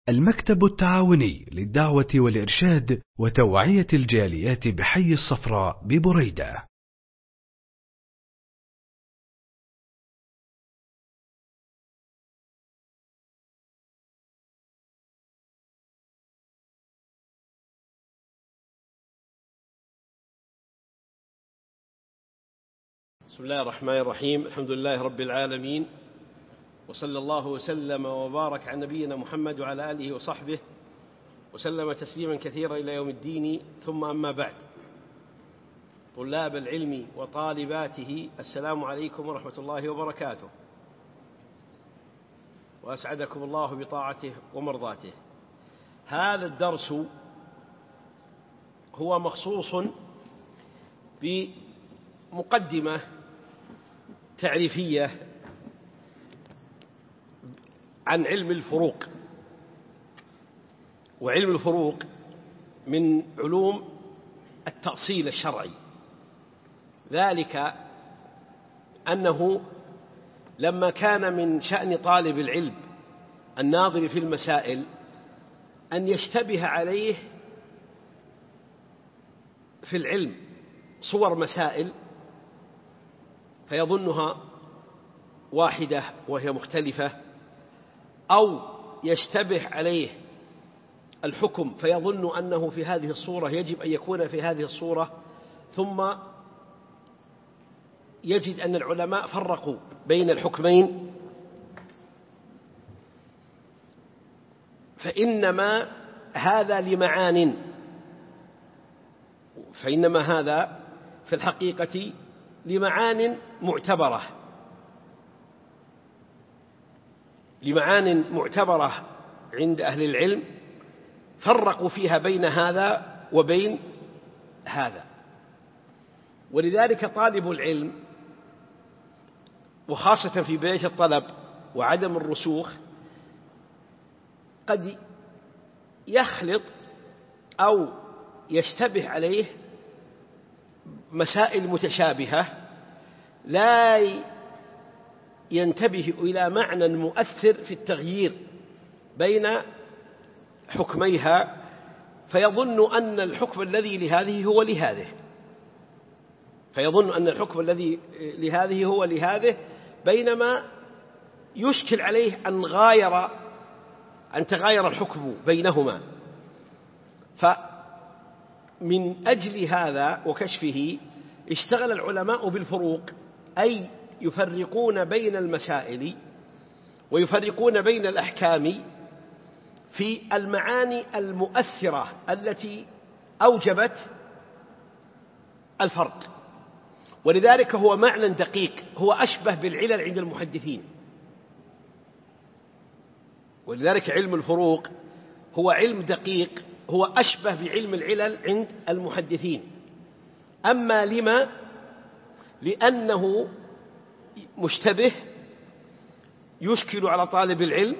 المكتب التعاوني للدعوة والإرشاد وتوعية الجاليات بحي الصفراء ببريدة. بسم الله الرحمن الرحيم. الحمد لله رب العالمين، وصلى الله وسلم وبارك على نبينا محمد وعلى آله وصحبه وسلم تسليما كثيرا إلى يوم الدين. ثم أما بعد، طلاب العلم وطالباته، السلام عليكم ورحمة الله وبركاته، وأسعدكم الله بطاعته ومرضاته. هذا الدرس هو مخصوص بمقدمة تعريفية عن علم الفروق. وعلم الفروق من علوم التأصيل الشرعي، ذلك أنه لما كان من شأن طالب العلم الناظر في المسائل أن يشتبه عليه في العلم صور مسائل فيظنها واحدة وهي مختلفة، أو يشتبه عليه الحكم فيظن أنه في هذه الصورة يجب أن يكون في هذه الصورة، ثم يجد أن العلماء فرقوا بين الحكمين، فإنما هذا في الحقيقة لمعان معتبرة عند أهل العلم، فرقوا فيها بين هذا وبين هذا. ولذلك طالب العلم، وخاصة في بداية الطلب وعدم الرسوخ، قد يخلط أو يشتبه عليه مسائل متشابهة لا ينتبه إلى معنى مؤثر في التغيير بين حكميها، فيظن أن الحكم الذي لهذه هو لهذه، بينما يشكل عليه أن تغاير الحكم بينهما. فمن أجل هذا وكشفه اشتغل العلماء بالفروق، أي يفرقون بين المسائل ويفرقون بين الأحكام في المعاني المؤثرة التي أوجبت الفرق. ولذلك هو معنى دقيق، هو أشبه بالعلل عند المحدثين. ولذلك علم الفروق هو علم دقيق، هو أشبه بعلم العلل عند المحدثين. أما لما؟ لأنه مشتبه يشكل على طالب العلم،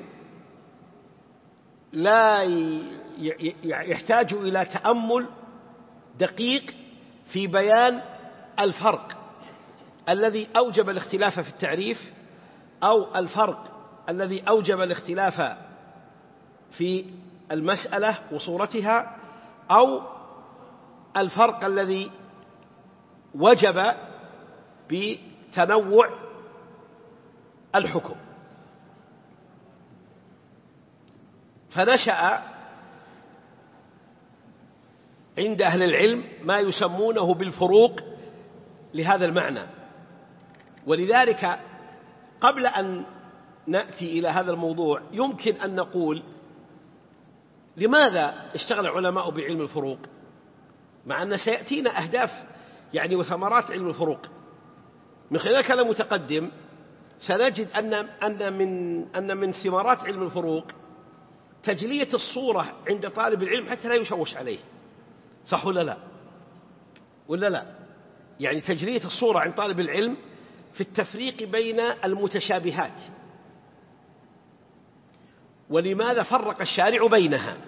لا يحتاج إلى تأمل دقيق في بيان الفرق الذي أوجب الاختلاف في التعريف، أو الفرق الذي أوجب الاختلاف في المسألة وصورتها، أو الفرق الذي وجب بتنوع الحكم. فنشأ عند أهل العلم ما يسمونه بالفروق لهذا المعنى. ولذلك قبل أن نأتي إلى هذا الموضوع يمكن أن نقول لماذا اشتغل العلماء بعلم الفروق، مع أن سيأتينا أهداف وثمرات علم الفروق. من خلال كلام متقدم سنجد أن من ثمرات علم الفروق تجلية الصورة عند طالب العلم حتى لا يشوش عليه. صح ولا لا؟ تجلية الصورة عند طالب العلم في التفريق بين المتشابهات، ولماذا فرق الشارع بينها.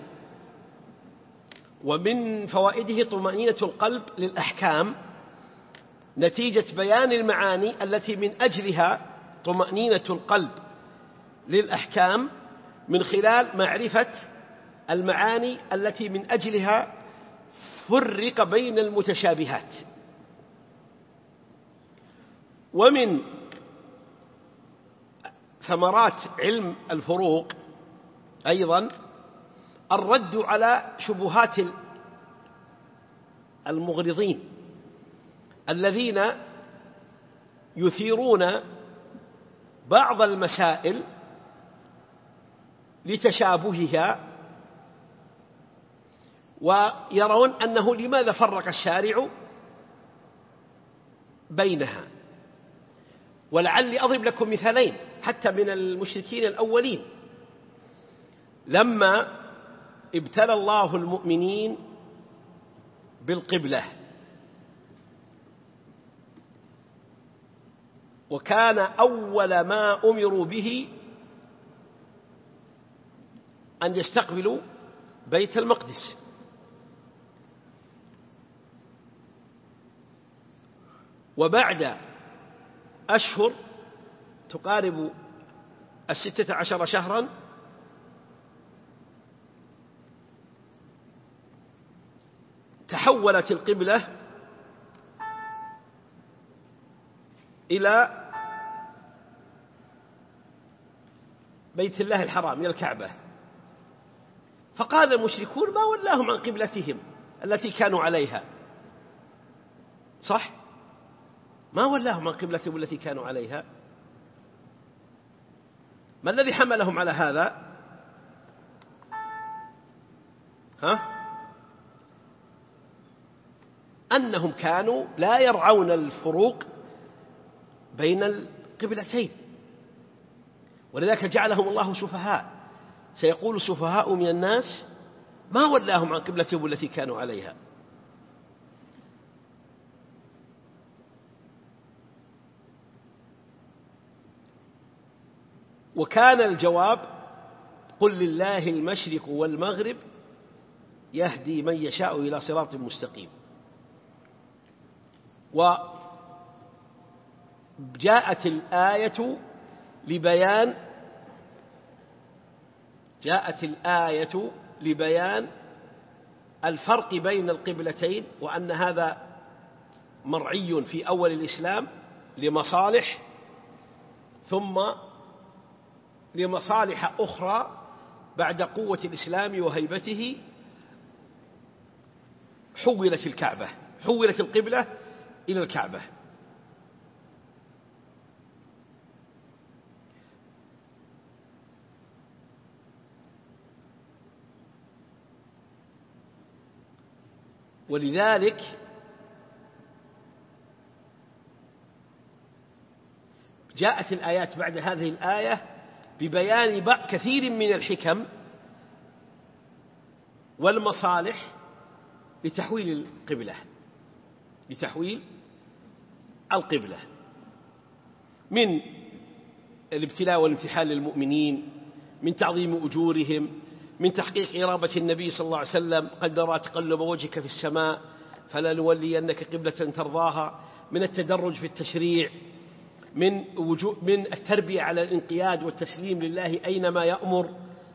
ومن فوائده طمأنينة القلب للأحكام نتيجة بيان المعاني التي من أجلها طمأنينة القلب للأحكام، من خلال معرفة المعاني التي من أجلها فرق بين المتشابهات. ومن ثمرات علم الفروق أيضا الرد على شبهات المغرضين الذين يثيرون بعض المسائل لتشابهها، ويرون أنه لماذا فرق الشارع بينها. ولعلي أضرب لكم مثالين حتى من المشركين الأولين. لما ابتلى الله المؤمنين بالقبلة، وكان أول ما أمروا به أن يستقبلوا بيت المقدس، وبعد أشهر تقارب 16 شهرا تحولت القبلة إلى بيت الله الحرام، إلى الكعبة. فقال المشركون: ما ولاهم عن قبلتهم التي كانوا عليها. صح؟ ما ولاهم عن قبلتهم التي كانوا عليها. ما الذي حملهم على هذا؟ أنهم كانوا لا يرعون الفروق بين القبلتين، ولذلك جعلهم الله سفهاء. سيقول سفهاء من الناس: ما ولاهم عن قبلتهم التي كانوا عليها. وكان الجواب: قل لله المشرق والمغرب يهدي من يشاء إلى صراط مستقيم. وجاءت الآية لبيان الفرق بين القبلتين، وأن هذا مرعي في أول الإسلام لمصالح، ثم لمصالح أخرى بعد قوة الإسلام وهيبته حولت القبلة إلى الكعبة. ولذلك جاءت الآيات بعد هذه الآية ببيان كثير من الحكم والمصالح لتحويل القبلة من الابتلاء والامتحان للمؤمنين، من تعظيم أجورهم، من تحقيق إرابة النبي صلى الله عليه وسلم: قد نرى تقلب وجهك في السماء فلنولينك قبلة ترضاها، من التدرج في التشريع، من التربية على الانقياد والتسليم لله أينما يأمر،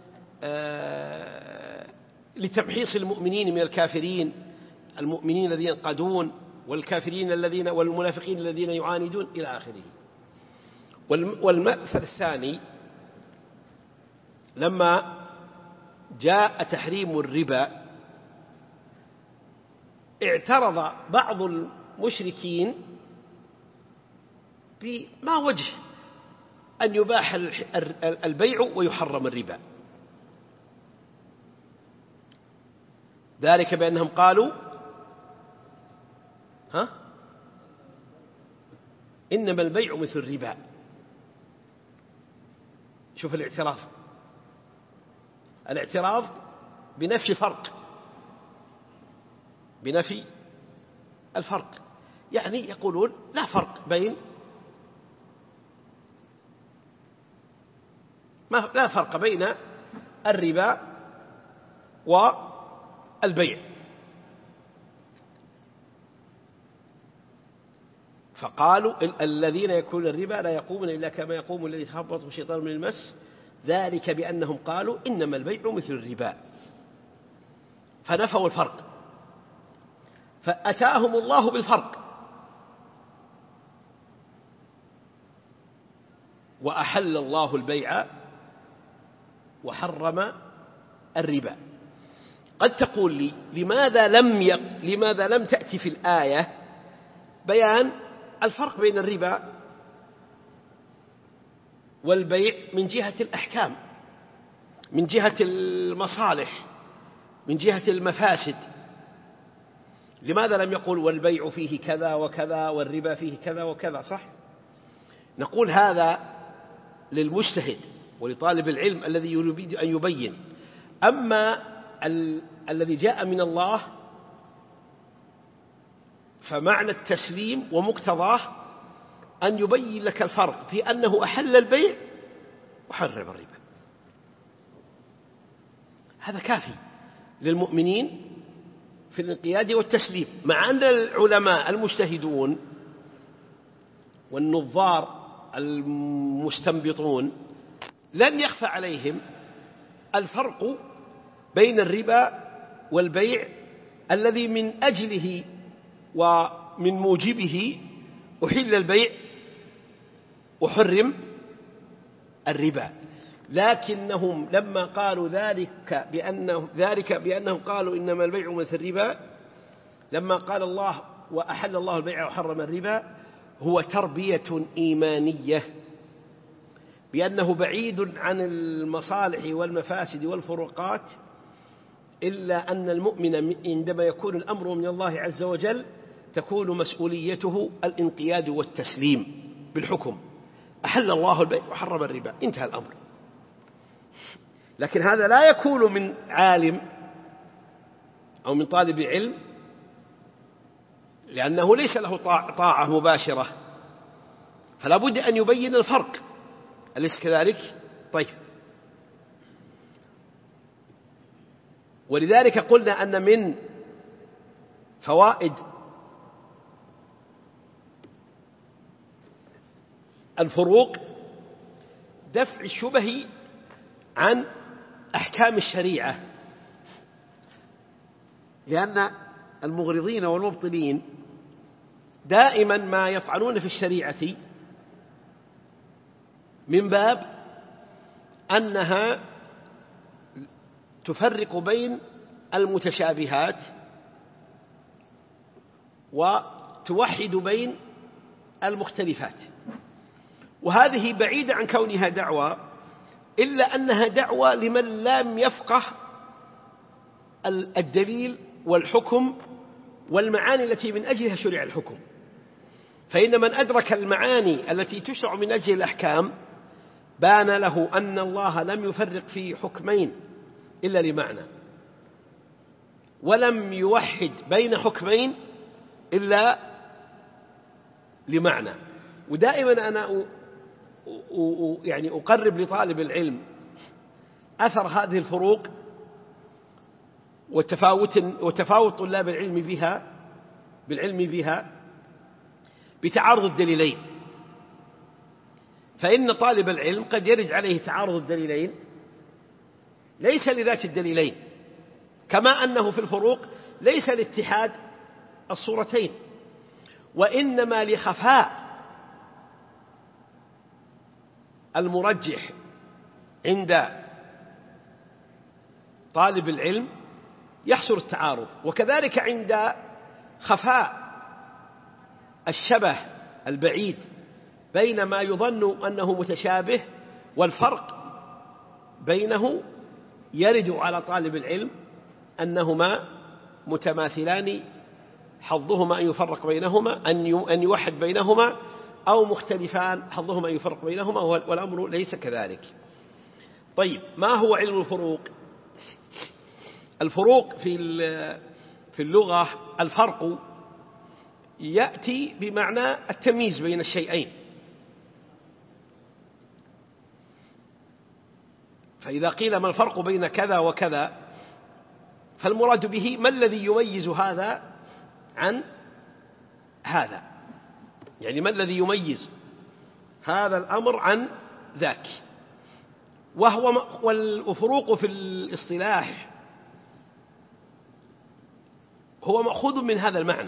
لتمحيص المؤمنين من الكافرين، المؤمنين الذين ينقادون والكافرين والمنافقين الذين يعاندون إلى آخره. والمأثر الثاني: لما جاء تحريم الربا اعترض بعض المشركين بما وجه أن يباح البيع ويحرم الربا، ذلك بأنهم قالوا: إنما البيع مثل الربا. شوف الاعتراض بنفي الفرق، يعني يقولون لا فرق بين الربا والبيع. فقالوا: الذين يأكلون الربا لا يقومون إلا كما يقوم الذي يتخبطه الشيطان من المس، ذلك بأنهم قالوا إنما البيع مثل الربا، فنفوا الفرق، فأتاهم الله بالفرق وأحل الله البيع وحرم الربا. قد تقول لي لماذا لم تأتي في الآية بيان الفرق بين الربا والبيع من جهة الأحكام، من جهة المصالح، من جهة المفاسد؟ لماذا لم يقول والبيع فيه كذا وكذا والربا فيه كذا وكذا؟ صح؟ نقول هذا للمجتهد ولطالب العلم الذي يريد أن يبين. أما الذي جاء من الله فمعنى التسليم ومقتضاه أن يبين لك الفرق في أنه أحل البيع وحرم الربا. هذا كافي للمؤمنين في الانقياد والتسليم، مع أن العلماء المجتهدون والنظار المستنبطون لن يخفى عليهم الفرق بين الربا والبيع الذي من أجله ومن موجبه أحل البيع وحرم الربا. لكنهم لما قالوا ذلك بأنهم قالوا إنما البيع مثل الربا، لما قال الله وأحل الله البيع وحرم الربا، هو تربية إيمانية بأنه بعيد عن المصالح والمفاسد والفروقات، إلا أن المؤمن عندما يكون الأمر من الله عز وجل تكون مسؤوليته الانقياد والتسليم بالحكم. أحل الله البيع وحرم الربا، انتهى الأمر. لكن هذا لا يكون من عالم أو من طالب علم، لأنه ليس له طاعة مباشرة، فلا بد أن يبين الفرق، أليس كذلك؟ طيب، ولذلك قلنا أن من فوائد الفروق دفع الشبه عن أحكام الشريعة، لأن المغرضين والمبطلين دائما ما يطعنون في الشريعة من باب أنها تفرق بين المتشابهات وتوحد بين المختلفات، وهذه بعيدة عن كونها دعوة، إلا أنها دعوة لمن لم يفقه الدليل والحكم والمعاني التي من أجلها شرع الحكم. فإن من أدرك المعاني التي تشرع من أجل الأحكام بان له أن الله لم يفرق في حكمين إلا لمعنى، ولم يوحد بين حكمين إلا لمعنى. ودائما أنا يعني أقرب لطالب أثر هذه الفروق وتفاوت طلاب العلم بها بتعارض الدليلين. فإن طالب العلم قد يرد عليه تعارض الدليلين ليس لذات الدليلين، كما أنه في الفروق ليس لاتحاد الصورتين، وإنما لخفاء المرجح عند طالب العلم يحصل التعارض، وكذلك عند خفاء الشبه البعيد بين ما يظن أنه متشابه والفرق بينه يرد على طالب العلم أنهما متماثلان، حظهما أن يفرق بينهما، أن يوحد بينهما، أو مختلفان حظهما أن يفرق بينهما، والأمر ليس كذلك. طيب، ما هو علم الفروق؟ الفروق في اللغة الفرق يأتي بمعنى التمييز بين الشيئين، فإذا قيل ما الفرق بين كذا وكذا فالمراد به ما الذي يميز هذا عن هذا، يعني ما الذي يميز هذا الأمر عن ذاك. والفروق في الاصطلاح هو مأخوذ من هذا المعنى.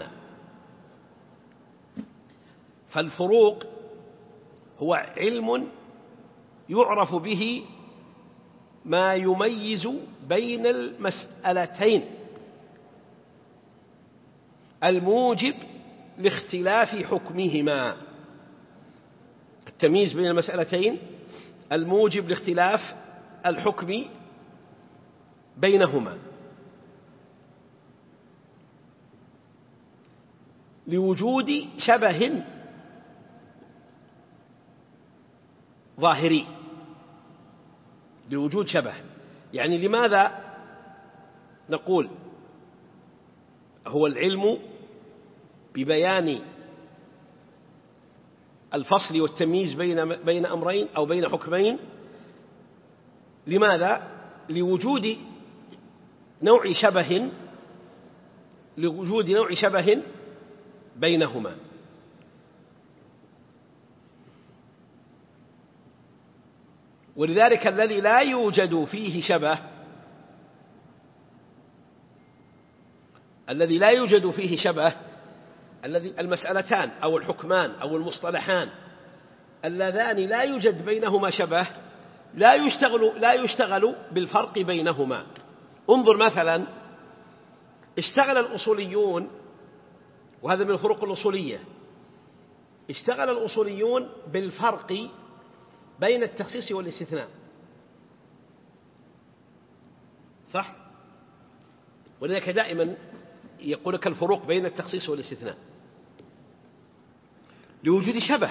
فالفروق هو علم يعرف به ما يميز بين المسألتين الموجب لاختلاف حكمهما. التمييز بين المسألتين الموجب لاختلاف الحكم بينهما لوجود شبه ظاهري. لوجود شبه، يعني لماذا نقول هو العلم ببيان الفصل والتمييز بين أمرين أو بين حكمين؟ لماذا؟ لوجود نوع شبه بينهما. ولذلك الذي لا يوجد فيه شبه الذي المسألتان أو الحكمان أو المصطلحان اللذان لا يوجد بينهما شبه لا يشتغل بالفرق بينهما. انظر مثلا، اشتغل الأصوليون، وهذا من الفروق الأصولية، اشتغل الأصوليون بالفرق بين التخصيص والاستثناء، صح؟ ولذلك دائما يقول لك الفروق بين التخصيص والاستثناء لوجود شبه،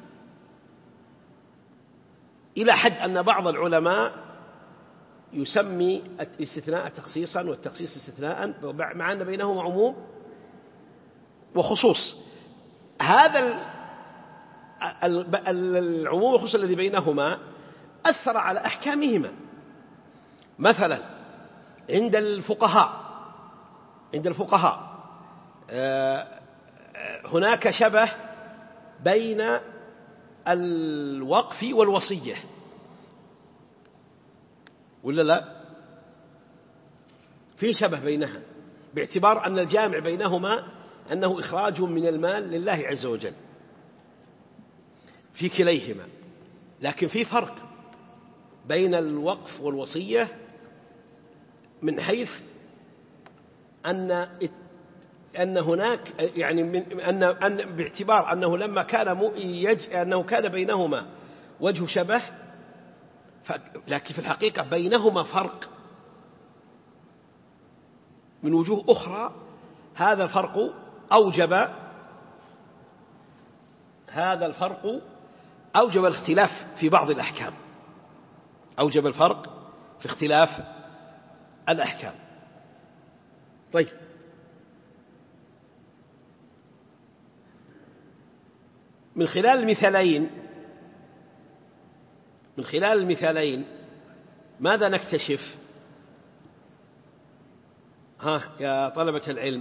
إلى حد أن بعض العلماء يسمي الاستثناء تخصيصا والتخصيص استثناء، مع أن بينهما عموم وخصوص. هذا العموم والخصوص الذي بينهما أثر على أحكامهما. مثلا عند الفقهاء هناك شبه بين الوقف والوصية، ولا لا؟ في شبه بينها، باعتبار أن الجامع بينهما أنه إخراج من المال لله عز وجل في كليهما. لكن في فرق بين الوقف والوصية من حيث أن هناك، يعني أن باعتبار أنه لما كان أنه كان بينهما وجه شبه، لكن في الحقيقة بينهما فرق من وجوه أخرى. هذا الفرق أوجب الاختلاف في بعض الأحكام، أوجب الفرق في اختلاف الأحكام. طيب، من خلال المثالين ماذا نكتشف؟ يا طلبة العلم،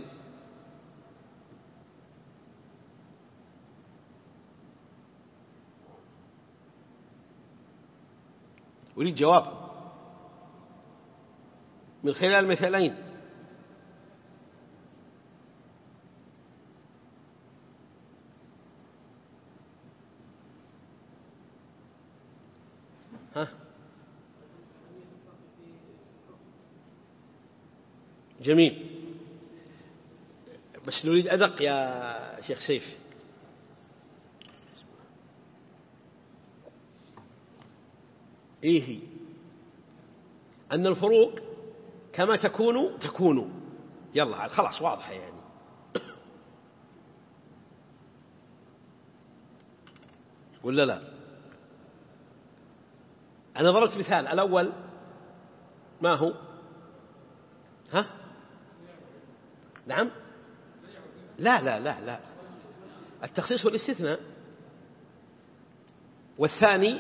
أريد جواب. من خلال المثالين جميل، بس نريد أدق يا شيخ سيف. أن الفروق كما تكون يلا خلاص واضحة يعني. ولا لا؟ أنا ضربت مثال الأول، ما هو؟ نعم، لا، التخصيص والاستثناء. والثاني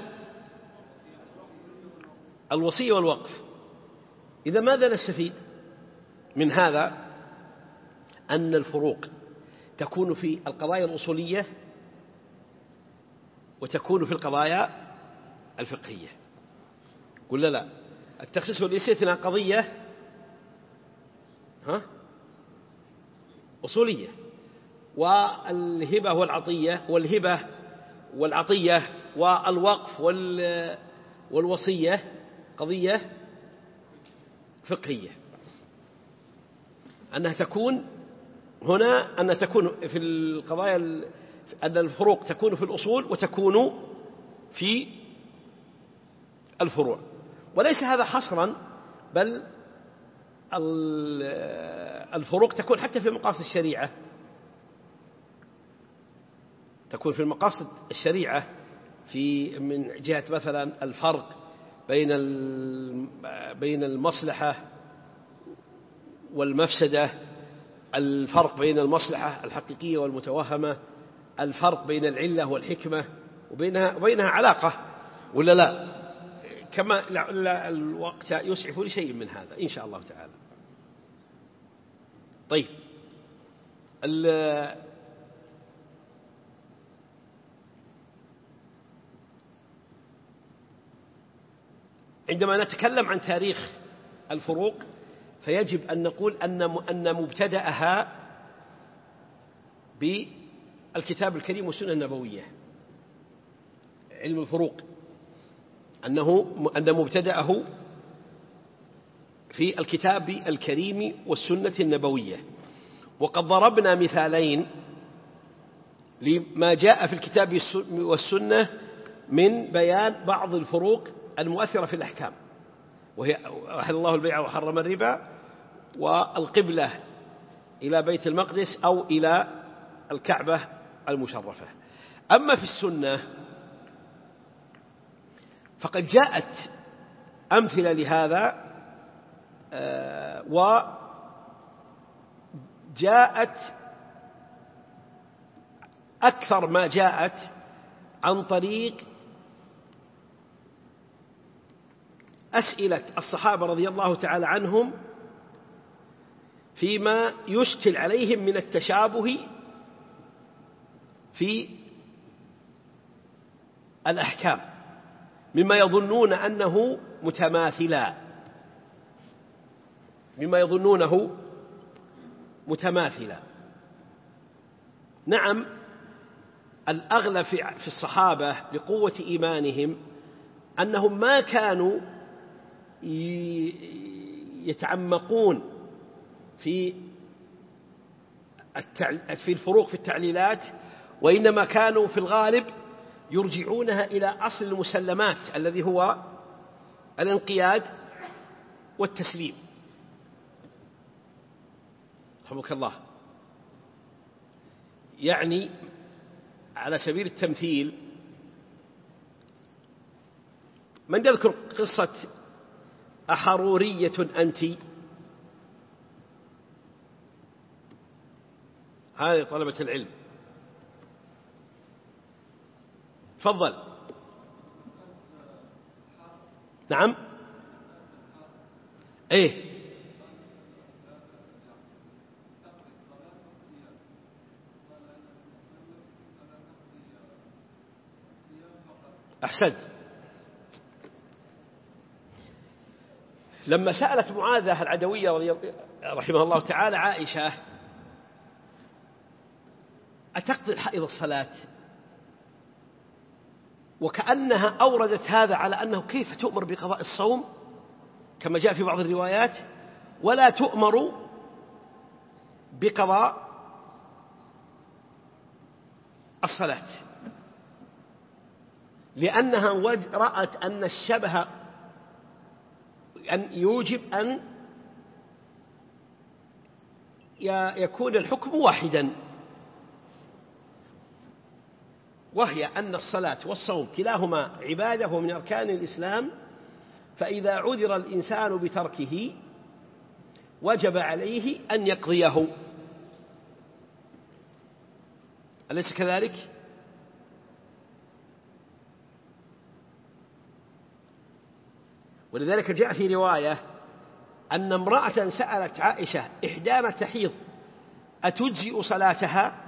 الوصية والوقف. إذا ماذا نستفيد من هذا؟ أن الفروق تكون في القضايا الأصولية وتكون في القضايا الفقهية. قلنا لا، التخصيص والاستثناء قضية أصولية، والهبة والعطية والوقف والوصية قضية فقهية. أنها تكون هنا، أن تكون في القضايا، أن الفروق تكون في الأصول وتكون في الفروع، وليس هذا حصرا، بل الفروق تكون حتى في مقاصد الشريعة، تكون في المقاصد الشريعة من جهة مثلا الفرق بين المصلحة والمفسدة، الفرق بين المصلحة الحقيقية والمتوهمة، الفرق بين العلة والحكمة، وبينها علاقة، ولا لا؟ كما لا الوقت يسعف لشيء من هذا إن شاء الله تعالى. طيب، عندما نتكلم عن تاريخ الفروق فيجب أن نقول أن مبتدأها بالكتاب الكريم والسنة النبوية. علم الفروق أن مبتدأه في الكتاب الكريم والسنة النبوية. وقد ضربنا مثالين لما جاء في الكتاب والسنة من بيان بعض الفروق المؤثرة في الأحكام، وهي أحل الله البيع وحرم الربا، والقبلة إلى بيت المقدس أو إلى الكعبة المشرفة. أما في السنة فقد جاءت أمثلة لهذا، وجاءت أكثر ما جاءت عن طريق أسئلة الصحابة رضي الله تعالى عنهم فيما يشكل عليهم من التشابه في الأحكام، مما يظنون أنه متماثلا. نعم، الأغلب في الصحابة لقوة إيمانهم أنهم ما كانوا يتعمقون في الفروق في التعليلات، وإنما كانوا في الغالب يرجعونها إلى أصل المسلمات الذي هو الانقياد والتسليم. رحمك الله. يعني على سبيل التمثيل، من يذكر قصة أحرورية أنت؟ هذه طلبة العلم، تفضل. نعم، ايه، أحسنت. لما سألت معاذة العدوية رحمها الله تعالى عائشة أتقضي الحائض الصلاة، وكأنها أوردت هذا على أنه كيف تؤمر بقضاء الصوم كما جاء في بعض الروايات، ولا تؤمر بقضاء الصلاة، لأنها رأت أن الشبه أن يوجب أن يكون الحكم واحدا، وهي أن الصلاة والصوم كلاهما عبادة ومن أركان الإسلام، فإذا عذر الإنسان بتركه وجب عليه أن يقضيه، أليس كذلك؟ ولذلك جاء في رواية أن امرأة سألت عائشة إحدانا تحيض أتجزئ صلاتها،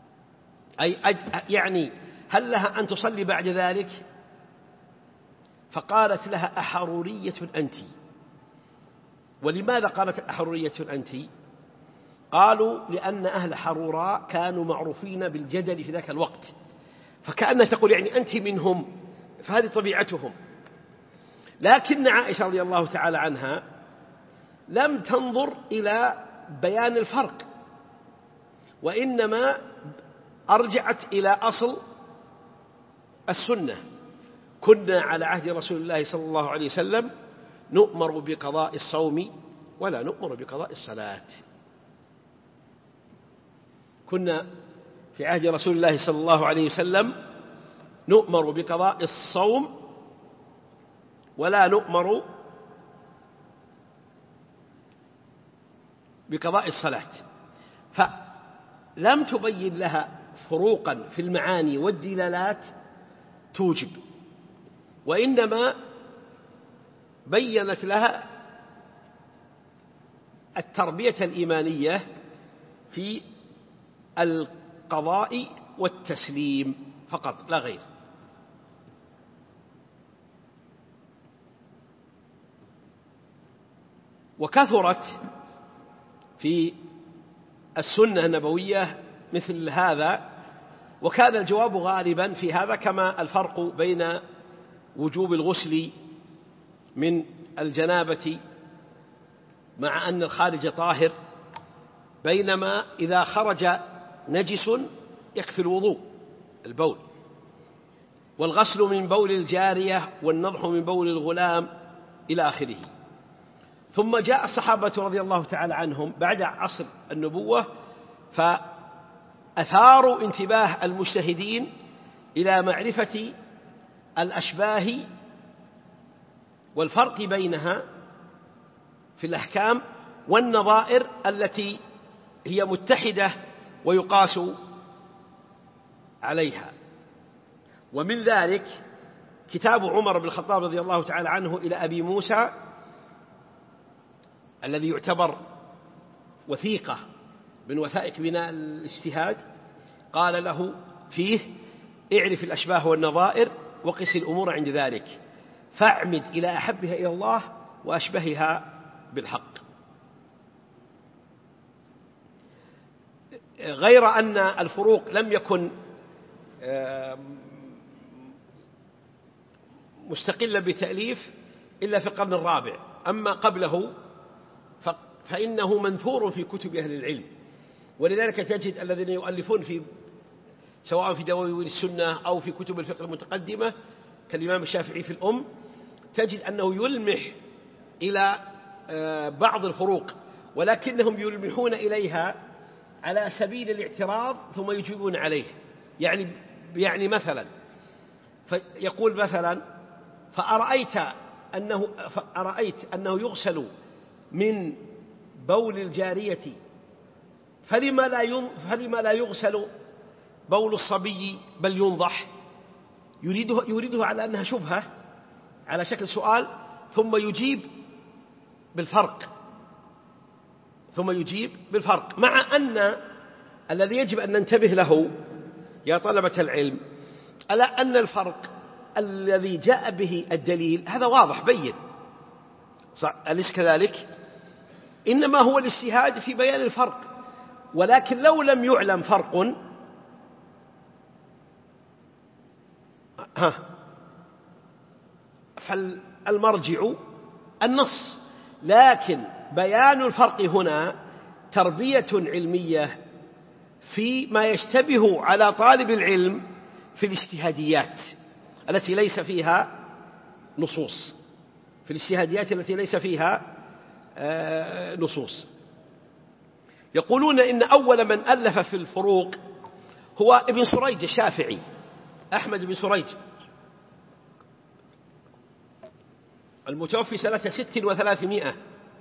أي يعني هل لها أن تصلي بعد ذلك؟ فقالت لها: أحرورية أنت؟ ولماذا قالت أحرورية أنت؟ قالوا: لأن أهل حروراء كانوا معروفين بالجدل في ذاك الوقت، فكأنها تقول يعني أنت منهم، فهذه طبيعتهم. لكن عائشة رضي الله تعالى عنها لم تنظر إلى بيان الفرق، وإنما أرجعت إلى أصل السنة: كنا على عهد رسول الله صلى الله عليه وسلم نؤمر بقضاء الصوم ولا نؤمر بقضاء الصلاة. كنا في عهد رسول الله صلى الله عليه وسلم نؤمر بقضاء الصوم ولا نؤمر بقضاء الصلاة، فلم تبين لها فروقا في المعاني والدلالات توجب، وإنما بيّنت لها التربية الإيمانية في القضاء والتسليم فقط لا غير. وكثرت في السنة النبوية مثل هذا، وكان الجواب غالبا في هذا كما الفرق بين وجوب الغسل من الجنابة مع أن الخارج طاهر، بينما إذا خرج نجس يكفي الوضوء البول، والغسل من بول الجارية والنضح من بول الغلام إلى آخره. ثم جاء الصحابة رضي الله تعالى عنهم بعد عصر النبوة فأثاروا انتباه المجتهدين إلى معرفة الأشباه والفرق بينها في الأحكام والنظائر التي هي متحدة ويقاس عليها. ومن ذلك كتاب عمر بن الخطاب رضي الله تعالى عنه إلى أبي موسى الذي يعتبر وثيقة من وثائق بناء الاجتهاد، قال له فيه: اعرف الأشباه والنظائر وقس الأمور عند ذلك، فاعمد إلى أحبها إلى الله وأشبهها بالحق. غير أن الفروق لم يكن مستقلا بتأليف إلا في القرن الرابع، أما قبله فإنه منثور في كتب أهل العلم، ولذلك تجد الذين يؤلفون في سواء في دواوين السنة أو في كتب الفقه المتقدمة كالإمام الشافعي في الأم، تجد أنه يلمح إلى بعض الفروق، ولكنهم يلمحون إليها على سبيل الاعتراض ثم يجيبون عليه. يعني مثلا يقول مثلا: فأرأيت أنه يغسل من بول الجارية فلما لا يغسل بول الصبي بل ينضح؟ يريده على أنها شبهة على شكل سؤال، ثم يجيب بالفرق، مع أن الذي يجب أن ننتبه له يا طلبة العلم ألا أن الفرق الذي جاء به الدليل هذا واضح بين، أليس كذلك؟ إنما هو الاجتهاد في بيان الفرق، ولكن لو لم يعلم فرق فالمرجع النص، لكن بيان الفرق هنا تربية علمية فيما يشتبه على طالب العلم في الاجتهاديات التي ليس فيها نصوص، يقولون إن أول من ألف في الفروق هو ابن سريج الشافعي، أحمد بن سريج، المتوفي سنة 600.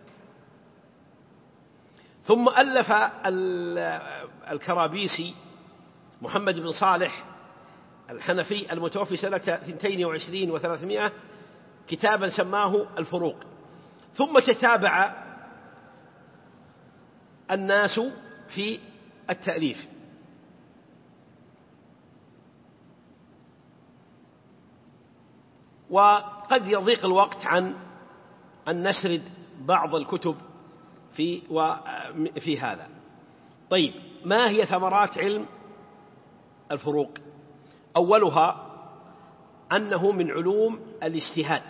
ثم ألف الكرابيسي محمد بن صالح الحنفي المتوفي سنة 22 و300 كتابا سماه الفروق. ثم تتابع الناس في التأليف، وقد يضيق الوقت عن أن نسرد بعض الكتب في هذا. طيب، ما هي ثمرات علم الفروق؟ أولها أنه من علوم الاجتهاد،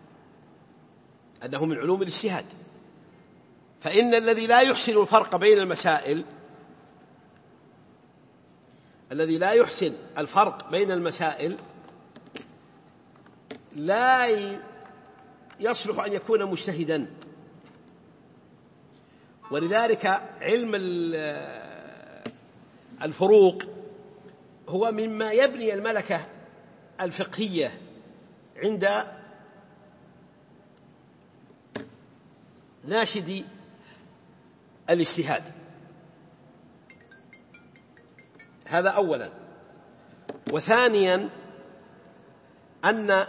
فإن الذي لا يحسن الفرق بين المسائل، لا يصلح أن يكون مجتهدا. ولذلك علم الفروق هو مما يبني الملكة الفقهية عند ناشد الاجتهاد. هذا أولا. وثانيا أن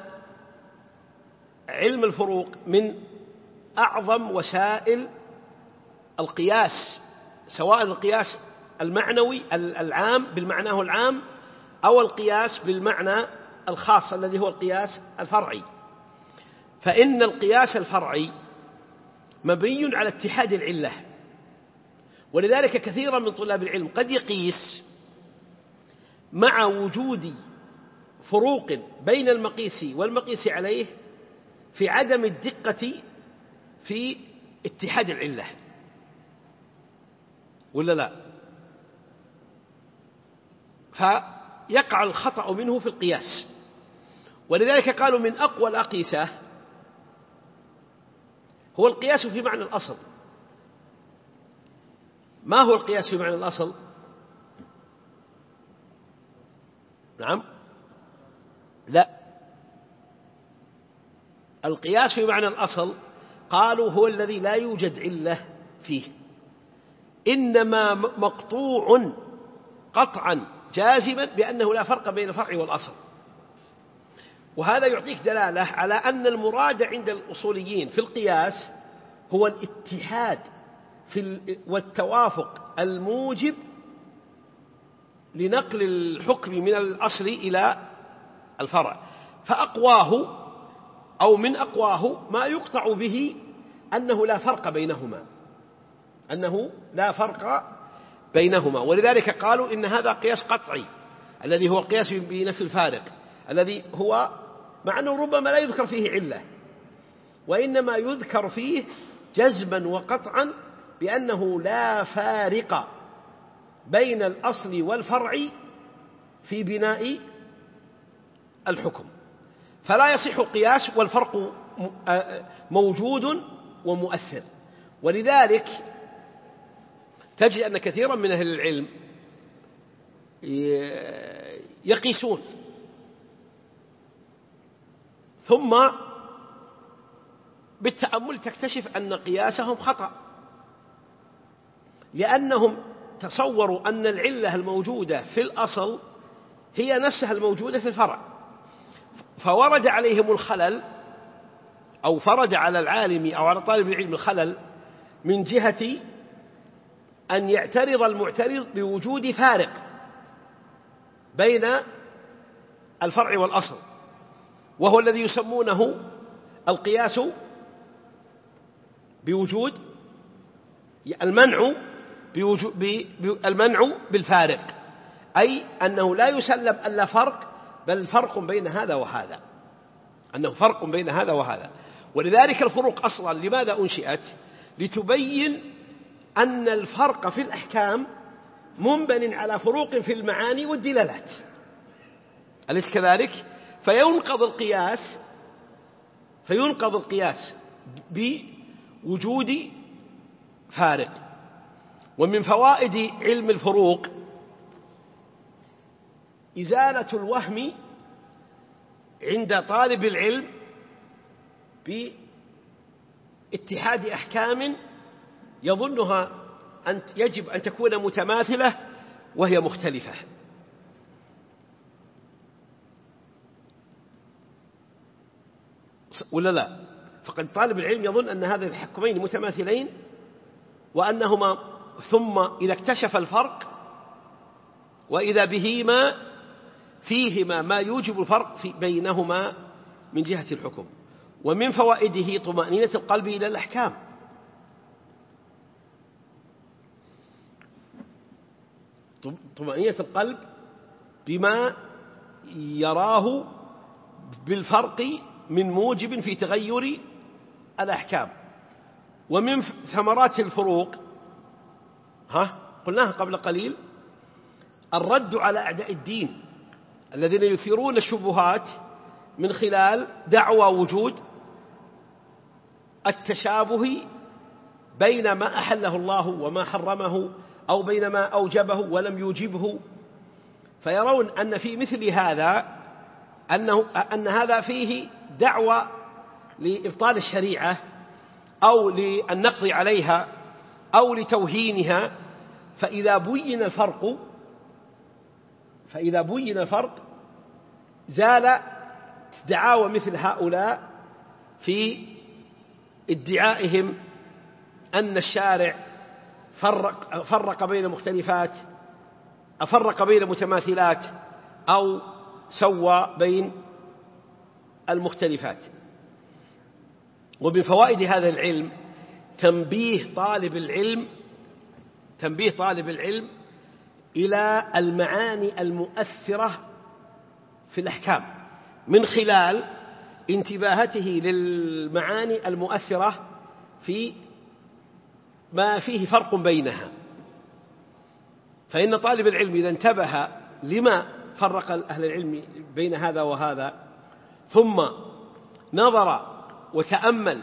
علم الفروق من أعظم وسائل القياس، سواء القياس المعنوي العام بالمعناه العام أو القياس بالمعنى الخاص الذي هو القياس الفرعي. فإن القياس الفرعي مبني على اتحاد العلة، ولذلك كثيرا من طلاب العلم قد يقيس مع وجود فروق بين المقيس والمقيس عليه في عدم الدقة في اتحاد العلة، ولا لا؟ فيقع الخطأ منه في القياس. ولذلك قالوا من أقوى الأقيسة هو القياس في معنى الأصل. ما هو القياس في معنى الأصل؟ نعم، لا، القياس في معنى الأصل قالوا هو الذي لا يوجد علة فيه، إنما مقطوع قطعا جازما بأنه لا فرق بين الفرع والأصل. وهذا يعطيك دلالة على أن المراد عند الأصوليين في القياس هو الاتحاد والتوافق الموجب لنقل الحكم من الأصل إلى الفرع. فأقواه أو من أقواه ما يقطع به أنه لا فرق بينهما، ولذلك قالوا إن هذا قياس قطعي الذي هو قياس بنفي الفارق، الذي هو مع أنه ربما لا يذكر فيه علة، وإنما يذكر فيه جزما وقطعا بأنه لا فارق بين الأصل والفرع في بناء الحكم، فلا يصح القياس والفرق موجود ومؤثر. ولذلك تجد أن كثيرا من أهل العلم يقيسون ثم بالتأمل تكتشف أن قياسهم خطأ، لأنهم تصوروا أن العلة الموجودة في الأصل هي نفسها الموجودة في الفرع، فورد عليهم الخلل أو فرد على العالم أو على طالب العلم الخلل من جهة أن يعترض المعترض بوجود فارق بين الفرع والأصل، وهو الذي يسمونه القياس بوجود المنع بالفارق، أي أنه لا يسلم ألا فرق، بل فرق بين هذا وهذا، أنه فرق بين هذا وهذا. ولذلك الفروق أصلا لماذا أنشئت؟ لتبين أن الفرق في الأحكام منبن على فروق في المعاني والدلالات، أليس كذلك؟ فينقض القياس بوجود فارق. ومن فوائد علم الفروق إزالة الوهم عند طالب العلم باتحاد أحكام يظنها يجب أن تكون متماثلة وهي مختلفة. ولا لا؟ فقد طالب العلم يظن أن هذين الحكمين متماثلين وأنهما، ثم إذا اكتشف الفرق وإذا بهما فيهما ما يوجب الفرق بينهما من جهة الحكم. ومن فوائده طمأنينة القلب إلى الأحكام، طمأنينة القلب بما يراه بالفرق من موجب في تغير الأحكام. ومن ثمرات الفروق قلناها قبل قليل الرد على أعداء الدين الذين يثيرون الشبهات من خلال دعوى وجود التشابه بين ما أحله الله وما حرمه، أو بين ما أوجبه ولم يوجبه، فيرون أن في مثل هذا أن هذا فيه دعوى لإبطال الشريعة أو للنقض عليها أو لتوهينها. فإذا بين الفرق زال دعاوى مثل هؤلاء في ادعائهم أن الشارع فرق بين مختلفات، أفرق بين متماثلات، أو سوى بين المختلفات. ومن فوائد هذا العلم تنبيه طالب العلم إلى المعاني المؤثرة في الأحكام من خلال انتباهته للمعاني المؤثرة في ما فيه فرق بينها. فإن طالب العلم إذا انتبه لما فرق أهل العلم بين هذا وهذا ثم نظر وتأمل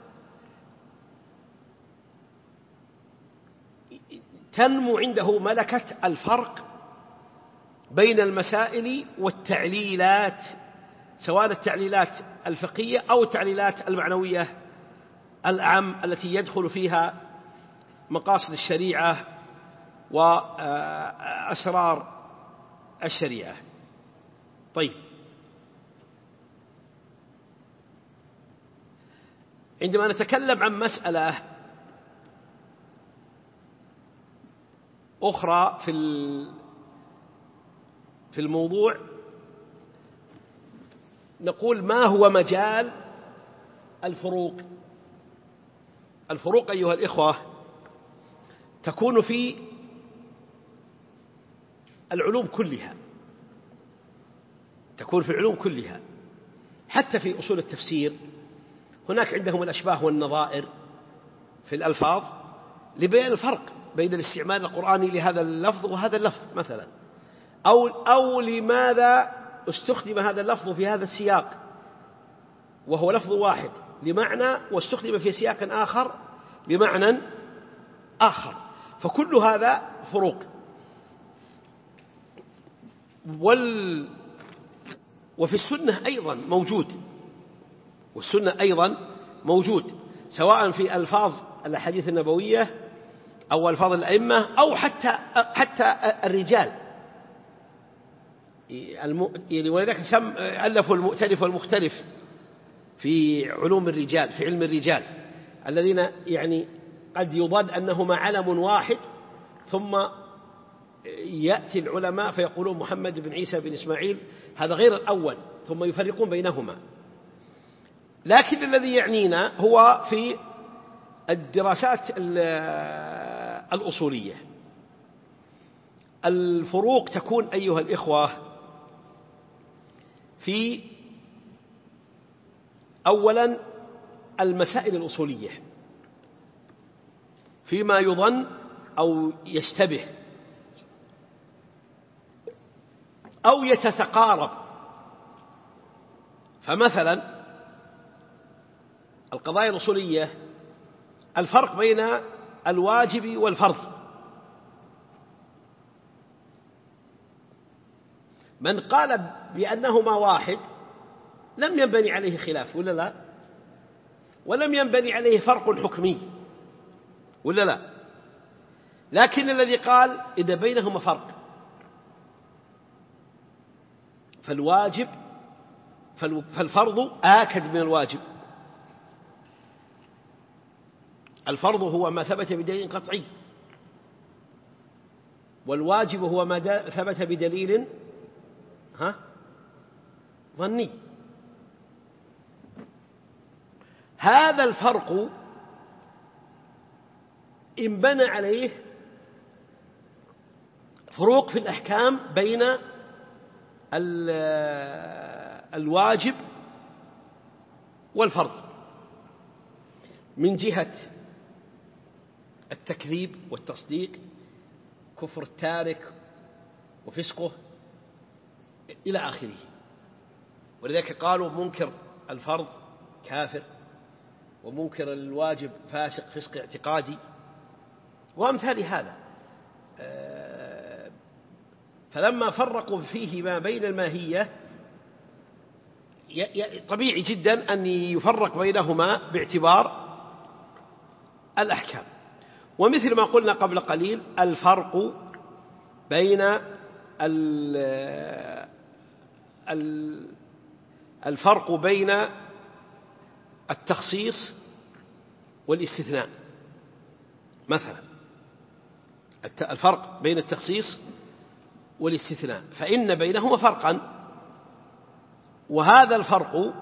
تنمو عنده ملكة الفرق بين المسائل والتعليلات، سواء التعليلات الفقهية أو التعليلات المعنوية الأعم التي يدخل فيها مقاصد الشريعة وأسرار الشريعة. طيب، عندما نتكلم عن مسألة أخرى في الموضوع نقول ما هو مجال الفروق؟ الفروق أيها الإخوة تكون في العلوم كلها، حتى في أصول التفسير هناك عندهم الأشباه والنظائر في الألفاظ لبيان الفرق بين الاستعمال القرآني لهذا اللفظ وهذا اللفظ مثلا، أو لماذا استخدم هذا اللفظ في هذا السياق وهو لفظ واحد لمعنى، واستخدم في سياق آخر لمعنى آخر. فكل هذا فروق. وفي السنة أيضا موجود، سواء في ألفاظ الأحاديث النبوية أو ألفاظ الأئمة أو حتى الرجال. ولذلك ألفوا المؤتلف والمختلف في علم الرجال الذين يعني قد يظن أنهما علم واحد، ثم يأتي العلماء فيقولون محمد بن عيسى بن إسماعيل هذا غير الأول، ثم يفرقون بينهما. لكن الذي يعنينا هو في الدراسات الأصولية. الفروق تكون أيها الإخوة في أولا المسائل الأصولية فيما يظن أو يشتبه أو يتتقارب. فمثلا القضايا الأصولية الفرق بين الواجب والفرض، من قال بأنهما واحد لم ينبني عليه خلاف ولا لا، ولم ينبني عليه فرق حكمي ولا لا. لكن الذي قال إذا بينهما فرق فالفرض آكد من الواجب. الفرض هو ما ثبت بدليل قطعي، والواجب هو ما ثبت بدليل ظني. هذا الفرق انبنى عليه فروق في الأحكام بين الواجب والفرض من جهة التكذيب والتصديق، كفر التارك وفسقه إلى آخره. ولذلك قالوا منكر الفرض كافر، ومنكر الواجب فاسق فسق اعتقادي، وأمثال هذا. فلما فرقوا فيه ما بين الماهية طبيعي جدا أن يفرق بينهما باعتبار الأحكام. ومثل ما قلنا قبل قليل الفرق بين التخصيص والاستثناء مثلا، الفرق بين التخصيص والاستثناء فإن بينهما فرقا، وهذا الفرق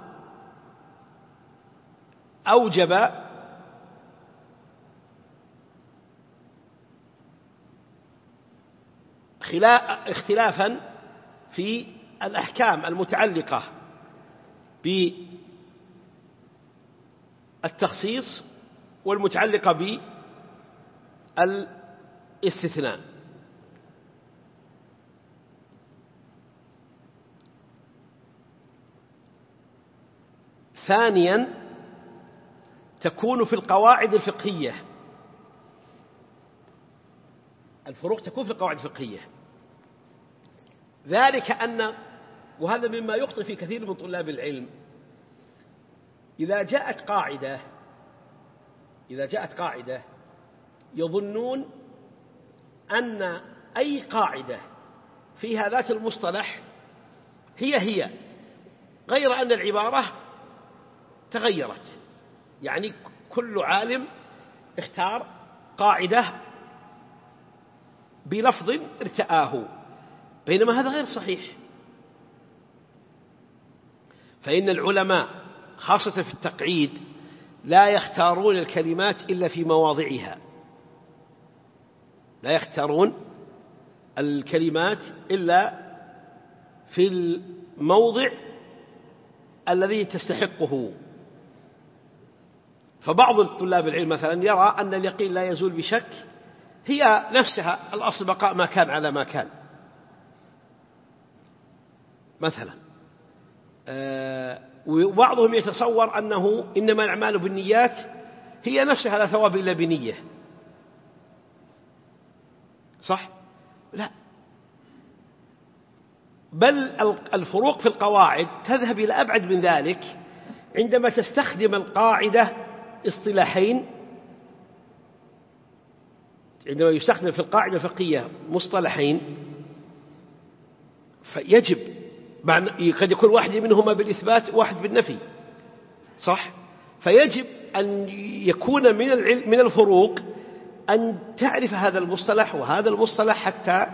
أوجب اختلافا في الأحكام المتعلقة بالتخصيص والمتعلقة بالاستثناء. ثانيا تكون في القواعد الفقهية، الفروق تكون في القواعد الفقهية، ذلك أن، وهذا مما يخطئ في كثير من طلاب العلم، إذا جاءت قاعدة يظنون أن أي قاعدة فيها ذات المصطلح هي غير أن العبارة تغيرت، يعني كل عالم اختار قاعدة بلفظ ارتآه، بينما هذا غير صحيح. فإن العلماء خاصة في التقعيد لا يختارون الكلمات إلا في مواضعها، لا يختارون الكلمات إلا في الموضع الذي تستحقه. فبعض الطلاب العلم مثلا يرى أن اليقين لا يزول بشك، هي نفسها الأصل بقاء ما كان على ما كان مثلا. وبعضهم يتصور أنه إنما الأعمال بالنيات، هي نفسها لا ثواب إلا بنية، صح؟ لا، بل الفروق في القواعد تذهب إلى أبعد من ذلك. عندما تستخدم القاعدة اصطلاحين، عندما يستخدم في القاعدة الفقهية مصطلحين، فيجب قد يكون واحد منهما بالإثبات واحد بالنفي، صح؟ فيجب أن يكون من الفروق أن تعرف هذا المصطلح وهذا المصطلح حتى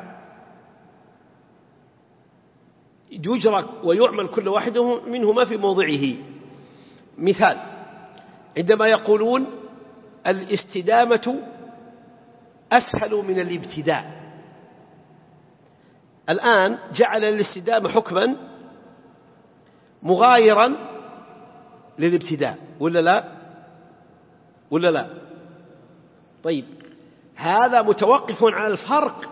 يجرى ويعمل كل واحد منهما في موضعه. مثال، عندما يقولون الاستدامة أسهل من الابتداء، الآن جعل الاستدامة حكما مغايرا للابتداء، ولا لا؟ طيب، هذا متوقف على الفرق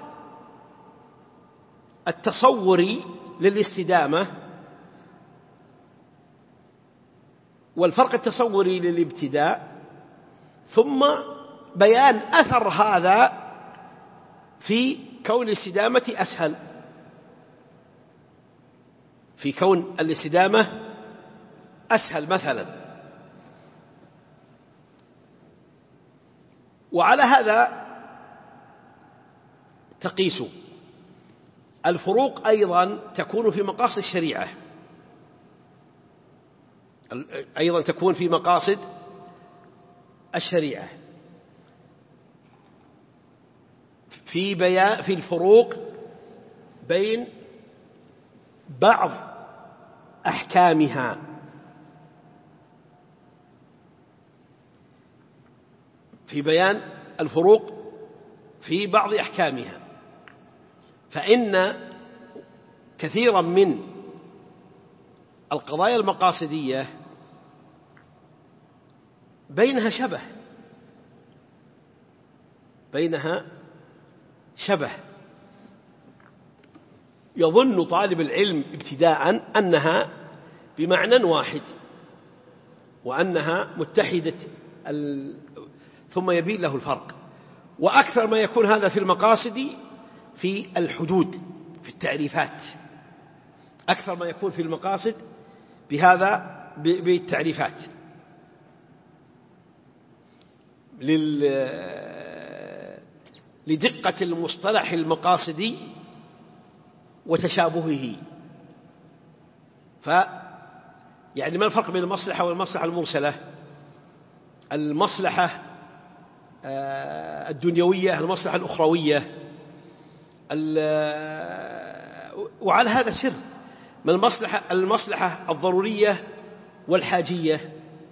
التصوري للاستدامة والفرق التصوري للابتداء، ثم بيان أثر هذا في كون الاستدامة أسهل، في كون الاستدامة أسهل مثلا. وعلى هذا تقيس الفروق. أيضا تكون في مقاصد الشريعة، أيضا تكون في مقاصد الشريعة في الفروق بين بعض أحكامها. في بيان الفروق في بعض أحكامها، فإن كثيرا من القضايا المقاصدية بينها شبه يظن طالب العلم ابتداء أنها بمعنى واحد وأنها متحدة، ثم يبين له الفرق. وأكثر ما يكون هذا في المقاصد في الحدود، في التعريفات، أكثر ما يكون في المقاصد بهذا بالتعريفات لدقة المصطلح المقاصدي وتشابهه. يعني ما الفرق بين المصلحة والمصلحة المرسلة؟ المصلحة الدنيوية، المصلحة الأخروية، وعلى هذا سر من المصلحة الضرورية والحاجية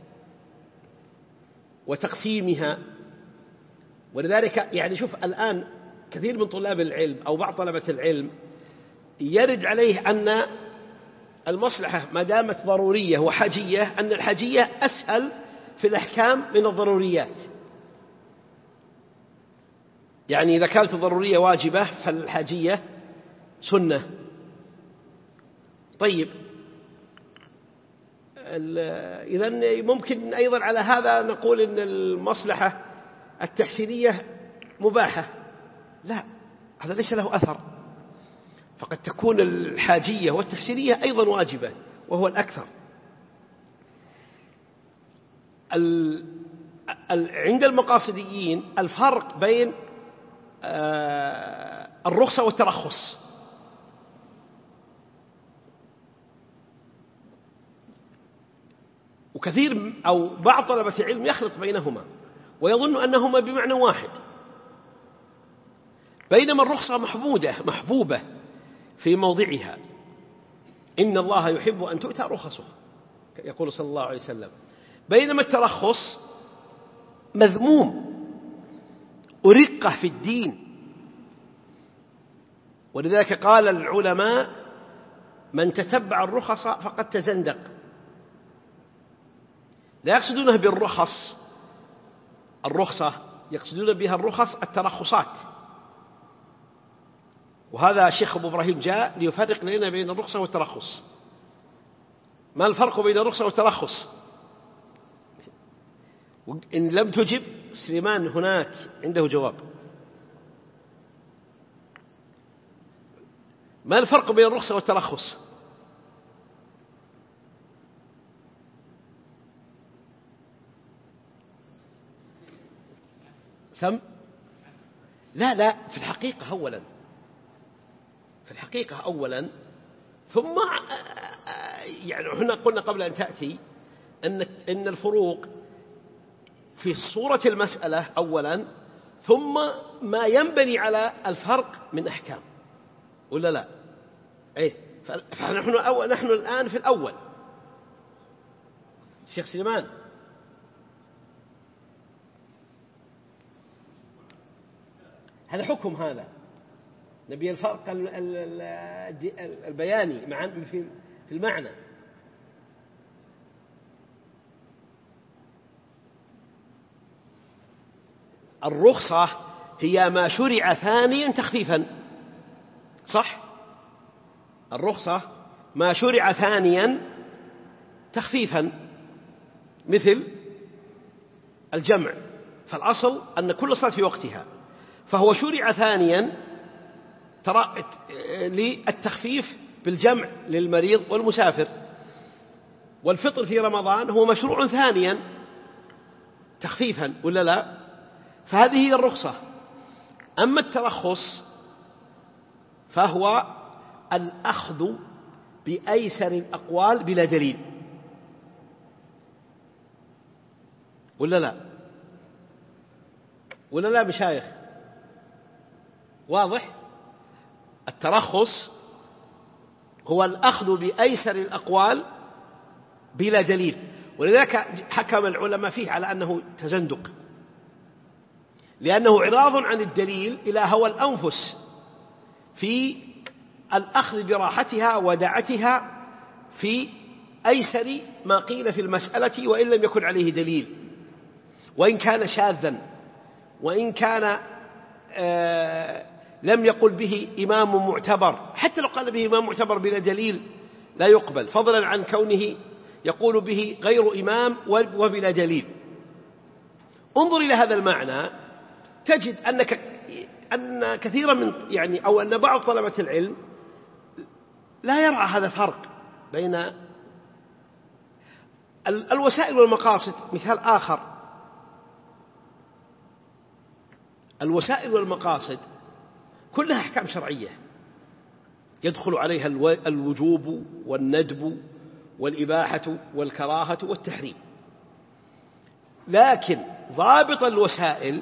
وتقسيمها. ولذلك يعني شوف الآن كثير من طلاب العلم أو بعض طلبة العلم يرد عليه أن المصلحة ما دامت ضرورية وحاجية، أن الحاجية أسهل في الأحكام من الضروريات. يعني إذا كانت الضرورية واجبة فالحاجية سنة. طيب إذن ممكن أيضا على هذا نقول إن المصلحة التحسينية مباحة. لا، هذا ليس له أثر، فقد تكون الحاجية والتحسينية أيضا واجبة وهو الأكثر. عند المقاصديين الفرق بين الرخصة والترخص. وكثير أو بعض طلبة العلم يخلط بينهما ويظن أنهما بمعنى واحد، بينما الرخصة محبوبة في موضعها. إن الله يحب أن تؤتى رخصه، يقول صلى الله عليه وسلم. بينما الترخص مذموم ورقة في الدين. ولذلك قال العلماء: من تتبع الرخص فقد تزندق. لا يقصدونه بالرخص الرخصة، يقصدون بها الرخص الترخصات. وهذا الشيخ أبو إبراهيم جاء ليفرق لنا بين الرخصة والترخص. ما الفرق بين الرخصة والترخص؟ إن لم تجب سليمان هناك عنده جواب. ما الفرق بين الرخصة والترخص؟ سم؟ لا، في الحقيقة أولا ثم يعني هنا قلنا قبل أن تأتي أن الفروق في صورة المسألة أولا، ثم ما ينبني على الفرق من أحكام، ولا لا؟ فنحن الآن في الأول. الشيخ سليمان، هذا حكم، هذا نبي الفرق البياني في المعنى. الرخصة هي ما شرع ثانيا تخفيفا، صح؟ الرخصة ما شرع ثانيا تخفيفا، مثل الجمع، فالأصل أن كل صلاة في وقتها، فهو شرع ثانيا للتخفيف بالجمع للمريض والمسافر. والفطر في رمضان هو مشروع ثانيا تخفيفا، ولا لا؟ فهذه هي الرخصة. أما الترخص فهو الأخذ بأيسر الأقوال بلا دليل، ولا لا مشايخ؟ واضح؟ الترخص هو الأخذ بأيسر الأقوال بلا دليل، ولذلك حكم العلماء فيه على أنه تزندق. لأنه إعراض عن الدليل إلى هوى الأنفس في الأخذ براحتها ودعتها في أيسر ما قيل في المسألة وإن لم يكن عليه دليل، وإن كان شاذا، وإن كان لم يقل به إمام معتبر. حتى لو قال به إمام معتبر بلا دليل لا يقبل، فضلا عن كونه يقول به غير إمام وبلا دليل. انظر إلى هذا المعنى، تجد أن كثيرا من أو أن بعض طلبة العلم لا يرعى هذا الفرق بين الوسائل والمقاصد. مثال آخر، الوسائل والمقاصد كلها أحكام شرعية يدخل عليها الوجوب والندب والإباحة والكراهة والتحريم، لكن ضابط الوسائل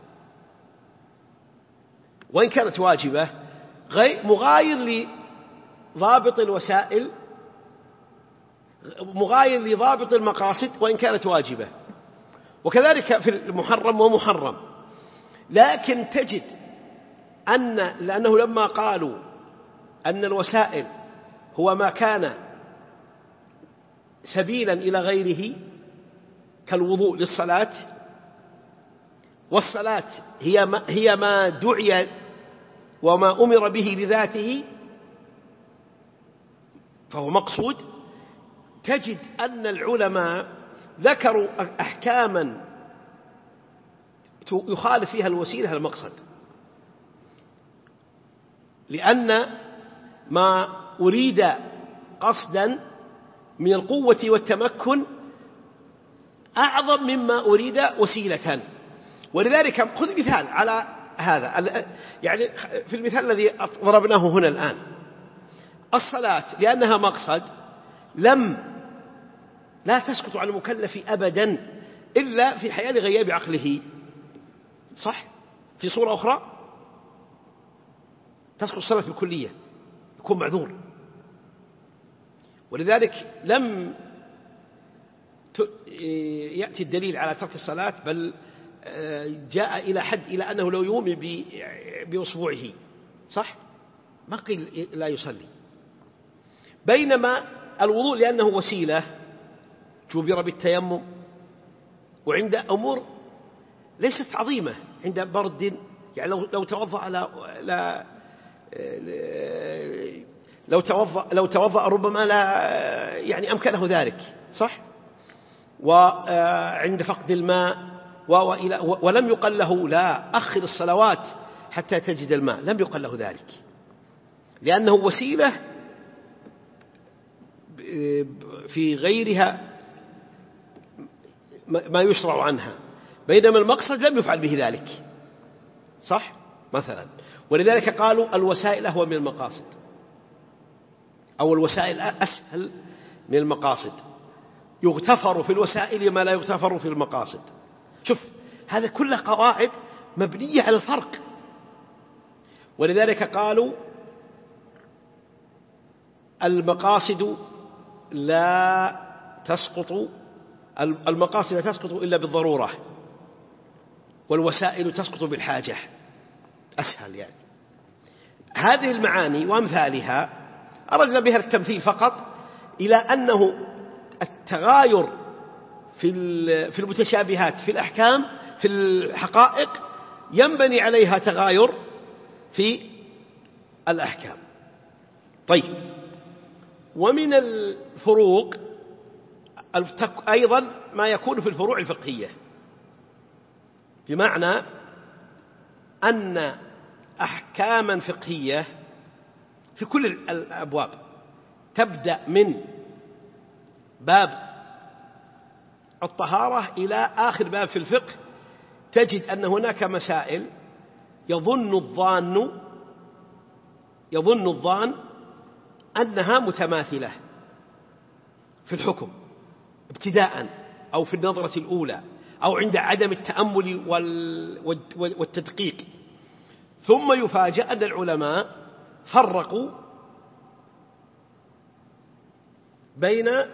وإن كانت واجبة مغاير لضابط الوسائل، مغاير لضابط المقاصد وإن كانت واجبة، وكذلك في المحرم ومحرم. لكن تجد لأنه لما قالوا أن الوسائل هو ما كان سبيلا إلى غيره كالوضوء للصلاة، والصلاة هي ما دعي وما أمر به لذاته فهو مقصود، تجد أن العلماء ذكروا أحكاما يخالف فيها الوسيلة المقصد، لأن ما أريد قصدا من القوة والتمكن أعظم مما أريد وسيلة. ولذلك خذ مثال على هذا، يعني في المثال الذي ضربناه هنا الآن، الصلاة لأنها مقصد لا تسقط عن المكلف أبدا إلا في حيال غياب عقله، صح؟ في صورة أخرى تسقط الصلاة بالكلية، يكون معذور. ولذلك لم يأتي الدليل على ترك الصلاة، بل جاء إلى حد إلى أنه لو يومي بأصبعه، صح؟ ما قيل لا يصلي. بينما الوضوء لأنه وسيلة جبر بالتيمم، وعند أمور ليست عظيمة، عند برد يعني لو توضأ ربما لا يعني أمكنه ذلك، صح؟ وعند فقد الماء ولم يقل له لا أخر الصلوات حتى تجد الماء، لم يقل له ذلك، لأنه وسيلة في غيرها ما يشرع عنها، بينما المقصد لم يفعل به ذلك، صح؟ مثلا. ولذلك قالوا الوسائل أهون من المقاصد، أو الوسائل أسهل من المقاصد، يغتفر في الوسائل ما لا يغتفر في المقاصد. شوف، هذا كله قواعد مبنية على الفرق. ولذلك قالوا المقاصد لا تسقط إلا بالضرورة، والوسائل تسقط بالحاجة، أسهل يعني. هذه المعاني وأمثالها أردنا بها التمثيل فقط إلى أنه التغاير في المتشابهات في الأحكام في الحقائق ينبني عليها تغاير في الأحكام. طيب، ومن الفروق أيضا ما يكون في الفروع الفقهية، بمعنى أن أحكاما فقهية في كل الأبواب تبدأ من باب الطهارة إلى آخر باب في الفقه، تجد أن هناك مسائل يظن الظان أنها متماثلة في الحكم ابتداء، أو في النظرة الأولى، أو عند عدم التأمل والتدقيق، ثم يفاجأ أن العلماء فرقوا بينها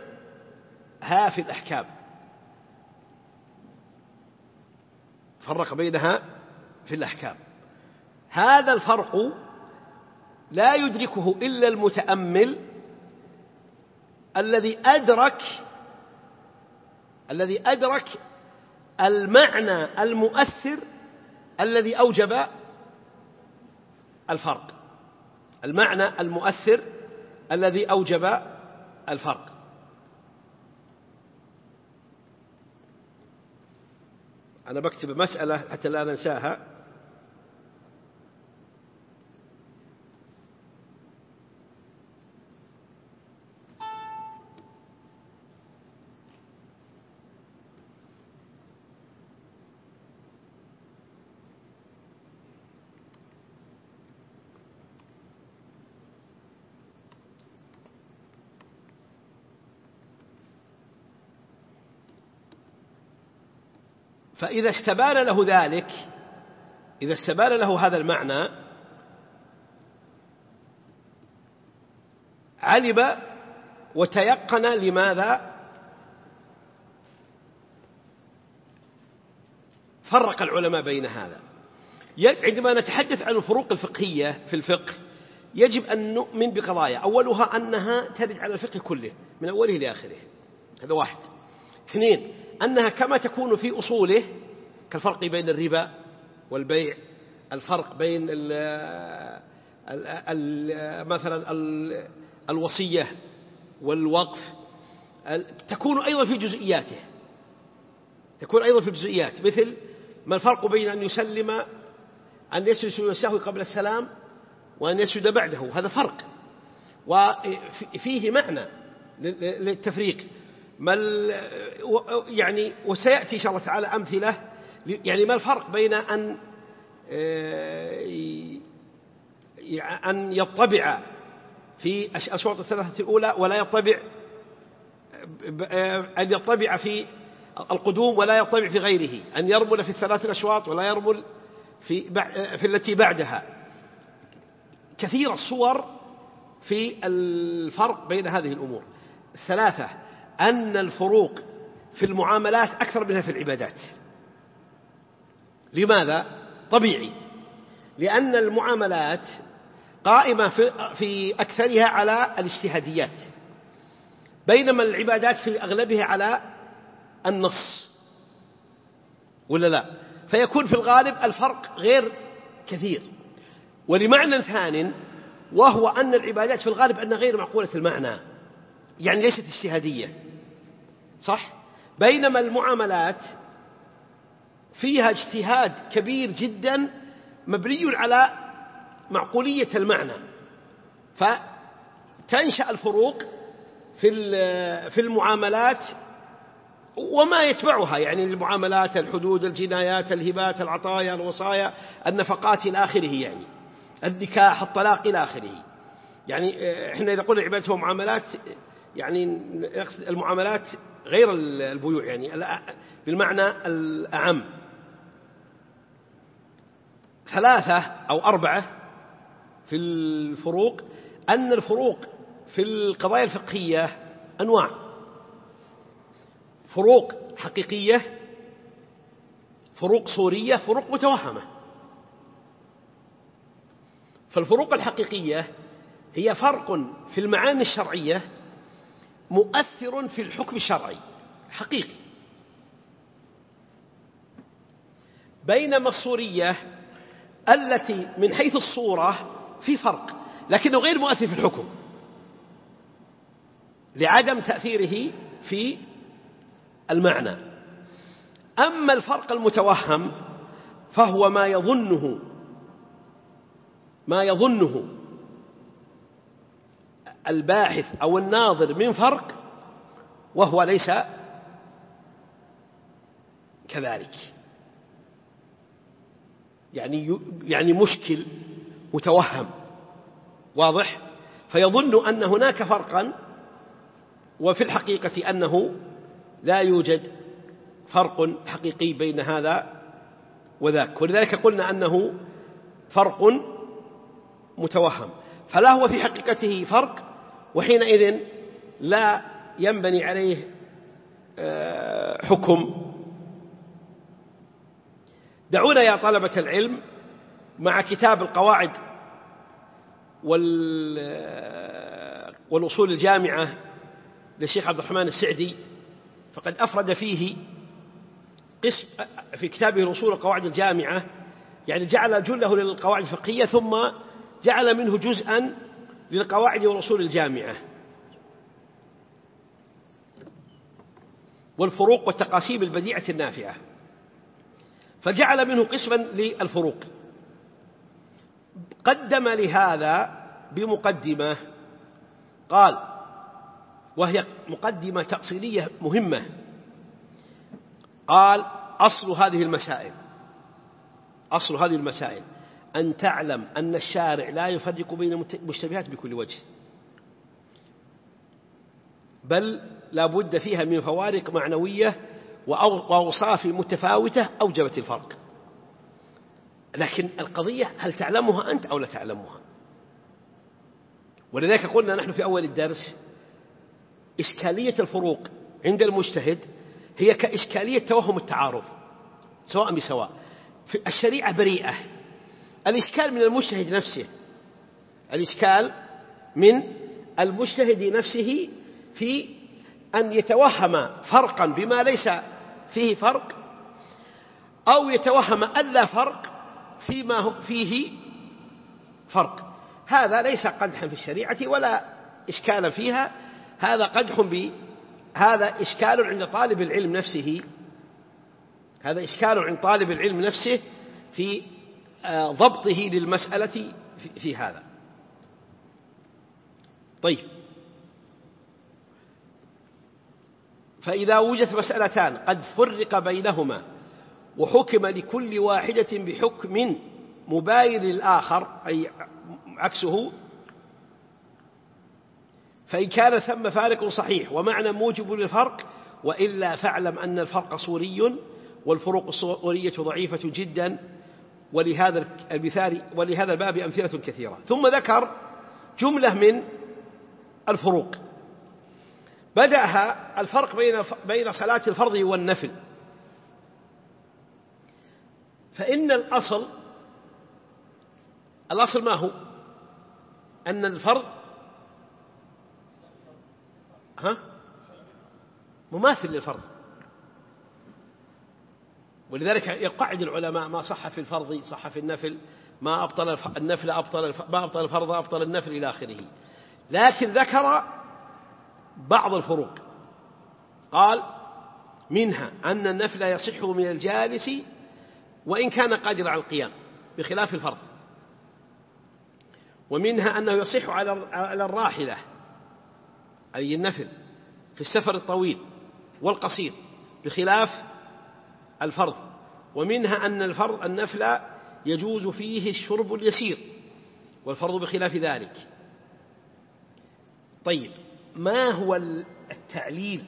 في الأحكام، فرق بينها في الأحكام. هذا الفرق لا يدركه إلا المتأمل الذي أدرك المعنى المؤثر الذي أوجب الفرق، المعنى المؤثر الذي أوجب الفرق. أنا بكتب مسألة حتى لا ننساها. فإذا استبان له ذلك، إذا استبان له هذا المعنى، علم وتيقن لماذا فرق العلماء بين هذا. عندما نتحدث عن الفروق الفقهية في الفقه يجب أن نؤمن بقضايا، أولها أنها ترد على الفقه كله من أوله لآخره، هذا واحد. اثنين، أنها كما تكون في أصوله كالفرق بين الربا والبيع، الفرق بين مثلا الوصية والوقف، تكون أيضا في جزئياته، تكون أيضا في الجزئيات، مثل ما الفرق بين أن يسلم، أن يسجد سجود السهو قبل السلام وأن يسجد بعده، هذا فرق وفيه معنى للتفريق. يعني وسيأتي إن شاء الله تعالى أمثلة، يعني ما الفرق بين أن يطبع في الأشواط الثلاثة الأولى ولا يطبع، أن يطبع في القدوم ولا يطبع في غيره، أن يرمل في الثلاث الأشواط ولا يرمل في التي بعدها. كثير الصور في الفرق بين هذه الأمور الثلاثة. أن الفروق في المعاملات أكثر منها في العبادات. لماذا؟ طبيعي، لأن المعاملات قائمة في أكثرها على الاجتهاديات، بينما العبادات في أغلبها على النص، ولا لا؟ فيكون في الغالب الفرق غير كثير. ولمعنى ثانٍ، وهو أن العبادات في الغالب أنها غير معقولة المعنى، يعني ليست اجتهادية، صح؟ بينما المعاملات فيها اجتهاد كبير جدا مبني على معقولية المعنى، فتنشأ الفروق في المعاملات وما يتبعها، يعني المعاملات، الحدود، الجنايات، الهبات، العطايا، الوصايا، النفقات إلى آخره، يعني النكاح، الطلاق إلى آخره. يعني إحنا إذا قلنا عبادة ومعاملات يعني نقصد المعاملات غير البيوع، يعني بالمعنى الأعم. ثلاثة أو أربعة في الفروق. أن الفروق في القضايا الفقهية أنواع: فروق حقيقية، فروق صورية، فروق متوهمة. فالفروق الحقيقية هي فرق في المعاني الشرعية مؤثر في الحكم الشرعي حقيقي، بينما الصورية التي من حيث الصورة في فرق لكنه غير مؤثر في الحكم لعدم تأثيره في المعنى. أما الفرق المتوهم فهو ما يظنه الباحث أو الناظر من فرق وهو ليس كذلك، يعني مشكل متوهم واضح، فيظن أن هناك فرقا وفي الحقيقة أنه لا يوجد فرق حقيقي بين هذا وذاك، ولذلك قلنا أنه فرق متوهم، فلا هو في حقيقته فرق، وحينئذ لا ينبني عليه حكم. دعونا يا طلبة العلم مع كتاب القواعد والأصول الجامعة للشيخ عبد الرحمن السعدي، فقد أفرد فيه قسم في كتابه الأصول والقواعد الجامعة، يعني جعل جله للقواعد الفقهية ثم جعل منه جزءا للقواعد والأصول الجامعة والفروق والتقاسيم البديعة النافعة، فجعل منه قسما للفروق. قدم لهذا بمقدمة قال، وهي مقدمة تأصيلية مهمة، قال: أصل هذه المسائل أن تعلم أن الشارع لا يفرق بين المشتبهات بكل وجه، بل لا بد فيها من فوارق معنوية وأوصاف متفاوتة أوجبت الفرق، لكن القضية هل تعلمها أنت أو لا تعلمها؟ ولذلك قلنا نحن في أول الدرس إشكالية الفروق عند المجتهد هي كإشكالية توهم التعارض سواء بسواء. في الشريعة بريئة، الإشكال من المجتهد نفسه، الإشكال من المجتهد نفسه في أن يتوهم فرقا بما ليس فيه فرق، أو يتوهم ألا فرق فيما فيه فرق. هذا ليس قدحا في الشريعة ولا إشكالا فيها، هذا هذا إشكال عند طالب العلم نفسه، هذا إشكال عند طالب العلم نفسه في ضبطه للمسألة في هذا. طيب، فإذا وجدت مسألتان قد فرق بينهما وحكم لكل واحدة بحكم مباين للآخر أي عكسه، فإن كان ثم فارق صحيح ومعنى موجب للفرق، وإلا فاعلم أن الفرق صوري والفروق الصورية ضعيفة جدا، ولهذا الباب أمثلة كثيرة. ثم ذكر جملة من الفروق بدأها الفرق بين صلاة الفرض والنفل. فإن الأصل ما هو؟ أن الفرض مماثل للفرض، ولذلك يقعد العلماء: ما صح في الفرض صح في النفل، ما أبطل النفل ما أبطل الفرض أبطل النفل إلى آخره. لكن ذكر بعض الفروق، قال: منها أن النفل يصح من الجالس وإن كان قادر على القيام بخلاف الفرض، ومنها أنه يصح على الراحلة أي النفل في السفر الطويل والقصير بخلاف الفرض، ومنها أن النفل يجوز فيه الشرب اليسير والفرض بخلاف ذلك. طيب، ما هو التعليل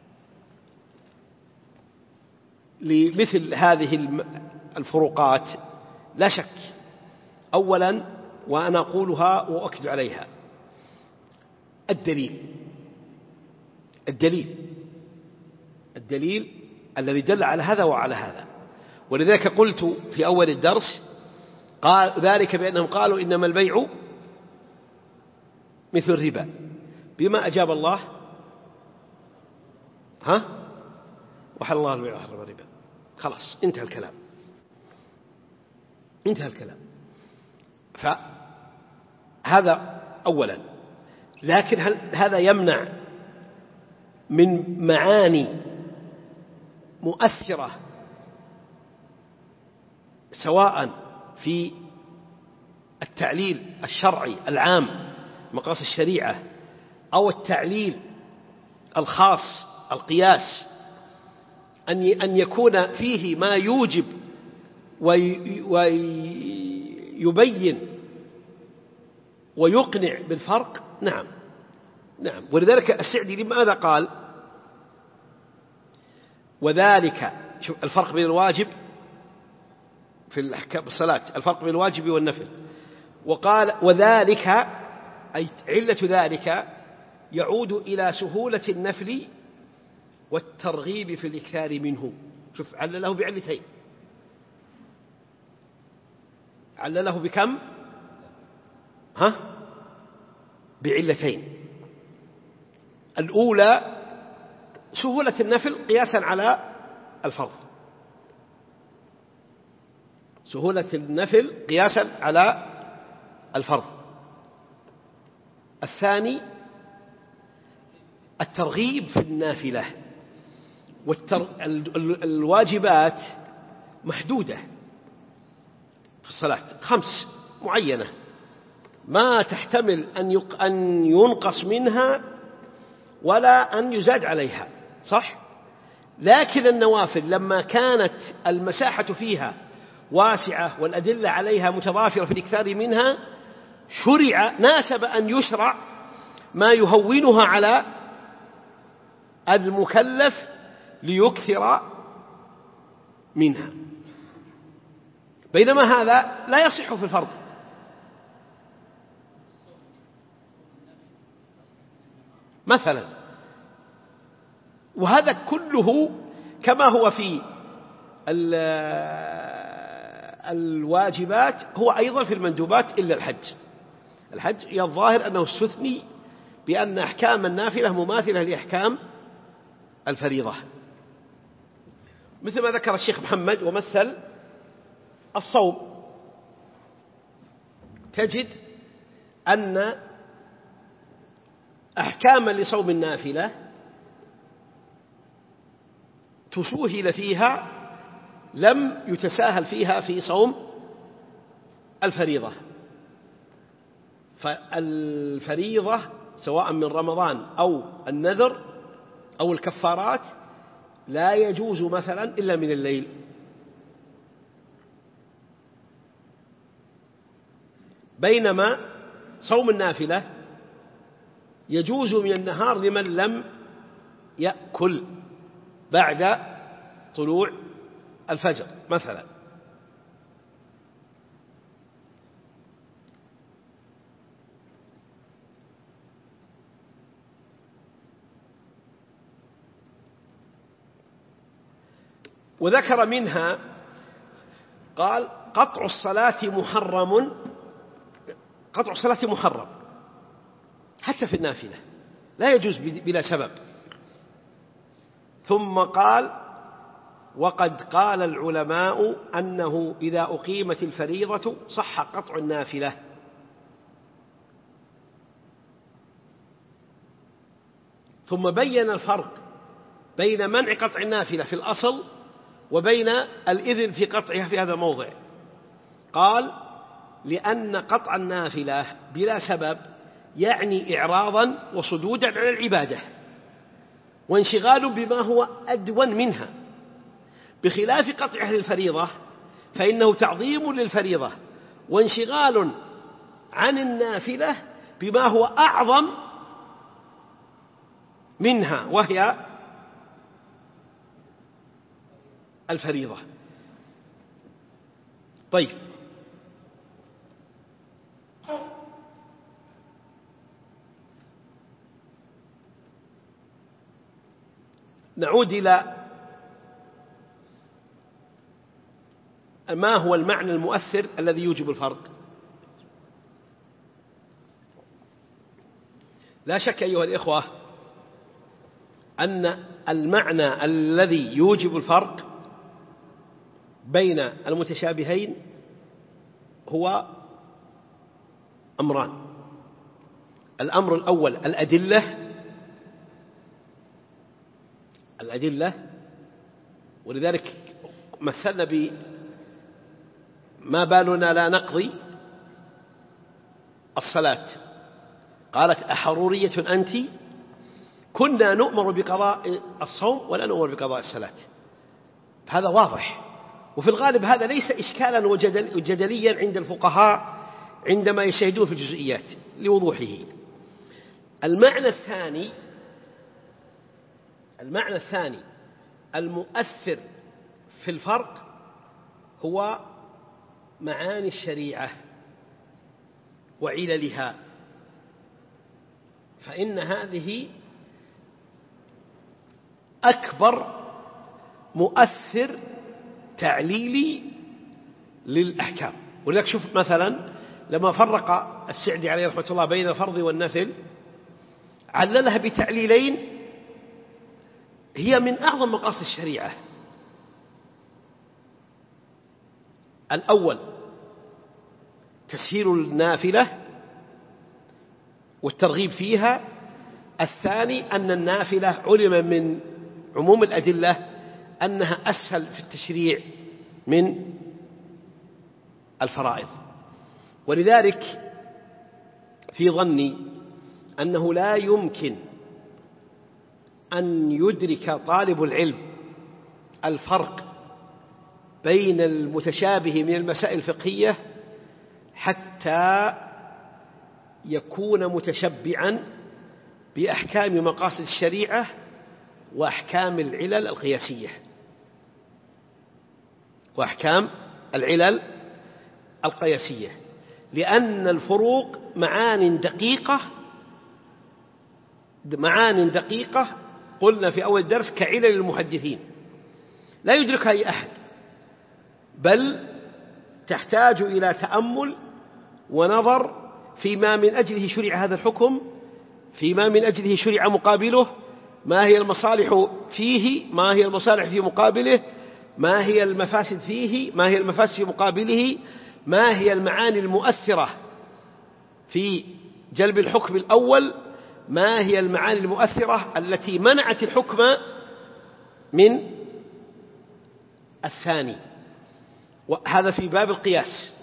لمثل هذه الفروقات؟ لا شك، أولا وأنا أقولها وأؤكد عليها: الدليل الذي دل على هذا وعلى هذا. ولذلك قلت في أول الدرس قال ذلك بأنهم قالوا إنما البيع مثل الربا، بما أجاب الله: وحل الله البيع وحرم الربا. خلاص، انتهى الكلام. فهذا أولا. لكن هل هذا يمنع من معاني مؤثرة سواء في التعليل الشرعي العام مقاصد الشريعة أو التعليل الخاص القياس أن يكون فيه ما يوجب ويبين ويقنع بالفرق؟ نعم. ولذلك السعدي لماذا قال وذلك؟ شوف الفرق بين الواجب في الأحكام الصلاة، الفرق بين الواجب والنفل، وقال وذلك أي علة ذلك يعود إلى سهولة النفل والترغيب في الإكثار منه. شوف علله بعلتين: علله بكم؟ بعلتين. الأولى سهولة النفل قياسا على الفرض، سهولة النفل قياسا على الفرض. الثاني الترغيب في النافلة، الواجبات محدودة في الصلاة 5 معينة ما تحتمل أن ينقص منها ولا أن يزاد عليها، صح؟ لكن النوافل لما كانت المساحة فيها واسعة والأدلة عليها متضافرة في الإكثار منها ناسب أن يشرع ما يهونها على المكلف ليكثر منها، بينما هذا لا يصح في الفرض. مثلا، وهذا كله كما هو في الواجبات هو أيضا في المندوبات إلا الحج الظاهر أنه استثني بأن أحكام النافلة مماثلة لأحكام الفريضة، مثل ما ذكر الشيخ محمد ومثل الصوم. تجد أن أحكاما لصوم النافلة تسوهل فيها لم يتساهل فيها في صوم الفريضة. فالفريضة سواء من رمضان أو النذر أو الكفارات لا يجوز مثلا إلا من الليل، بينما صوم النافلة يجوز من النهار لمن لم يأكل بعد طلوع الفجر مثلا. وذكر منها قال قطع الصلاة محرم حتى في النافلة، لا يجوز بلا سبب. ثم قال وقد قال العلماء أنه إذا أقيمت الفريضة صح قطع النافلة. ثم بين الفرق بين منع قطع النافلة في الأصل وبين الإذن في قطعها في هذا الموضع. قال لأن قطع النافلة بلا سبب يعني إعراضا وصدودا عن العبادة وانشغال بما هو أدون منها، بخلاف قطعها للفريضة فإنه تعظيم للفريضة وانشغال عن النافلة بما هو أعظم منها وهي الفريضة. طيب، نعود إلى ما هو المعنى المؤثر الذي يوجب الفرق. لا شك أيها الإخوة أن المعنى الذي يوجب الفرق بين المتشابهين هو أمران. الأمر الأول الأدلة، ولذلك مثلنا بما بالنا لا نقضي الصلاة، قالت أحرورية أنت؟ كنا نؤمر بقضاء الصوم ولا نؤمر بقضاء الصلاة. هذا واضح، وفي الغالب هذا ليس إشكالا وجدليا عند الفقهاء عندما يشاهدون في الجزئيات لوضوحه. المعنى الثاني المؤثر في الفرق هو معاني الشريعة وعللها، فإن هذه أكبر مؤثر تعليلي للأحكام. ولذلك شوف مثلا لما فرق السعدي عليه رحمة الله بين الفرض والنفل عللها بتعليلين هي من أعظم مقاصد الشريعة. الأول تسهيل النافلة والترغيب فيها. الثاني أن النافلة علم من عموم الأدلة أنها أسهل في التشريع من الفرائض. ولذلك في ظني أنه لا يمكن أن يدرك طالب العلم الفرق بين المتشابه من المسائل الفقهية حتى يكون متشبعا بأحكام مقاصد الشريعة وأحكام العلل القياسية لأن الفروق معان دقيقة قلنا في أول درس كعلل المحدثين لا يدركها أي أحد، بل تحتاج إلى تأمل ونظر فيما من أجله شرع هذا الحكم، فيما من أجله شرع مقابله، ما هي المصالح فيه، ما هي المصالح في مقابله، ما هي المفاسد فيه، ما هي المفاسد في مقابله، ما هي المعاني المؤثرة في جلب الحكم الأول، ما هي المعاني المؤثرة التي منعت الحكم من الثاني. وهذا في باب القياس.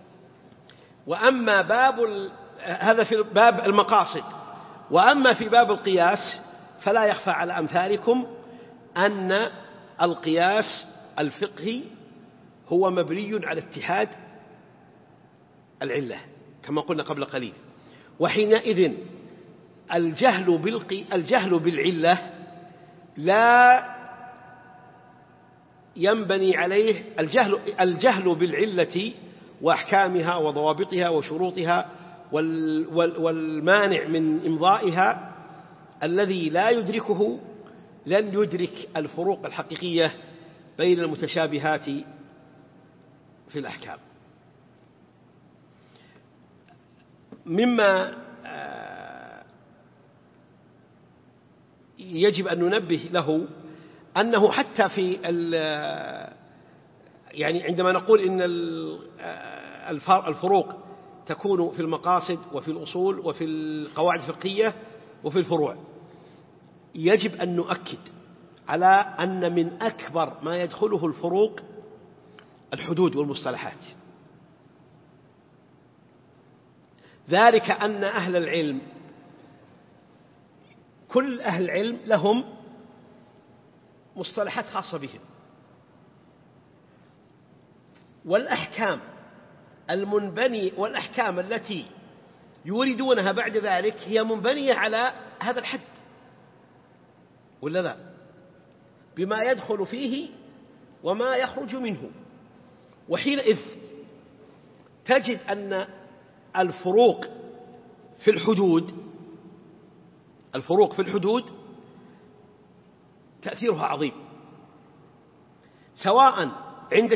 وأما هذا في باب المقاصد. وأما في باب القياس فلا يخفى على أمثالكم أن القياس الفقهي هو مبني على اتحاد العلة كما قلنا قبل قليل. وحينئذ الجهل بالعلة لا ينبني عليه الجهل بالعلة وأحكامها وضوابطها وشروطها والمانع من إمضائها الذي لا يدركه لن يدرك الفروق الحقيقية بين المتشابهات في الأحكام. مما يجب أن ننبه له أنه حتى في يعني عندما نقول إن الفروق تكون في المقاصد وفي الأصول وفي القواعد الفقهية وفي الفروع، يجب أن نؤكد على أن من أكبر ما يدخله الفروق الحدود والمصطلحات. ذلك أن أهل العلم كل أهل العلم لهم مصطلحات خاصة بهم، والأحكام التي يوردونها بعد ذلك هي منبنية على هذا الحد ولا لا، بما يدخل فيه وما يخرج منه. وحينئذ تجد أن الفروق في الحدود تأثيرها عظيم، سواء عند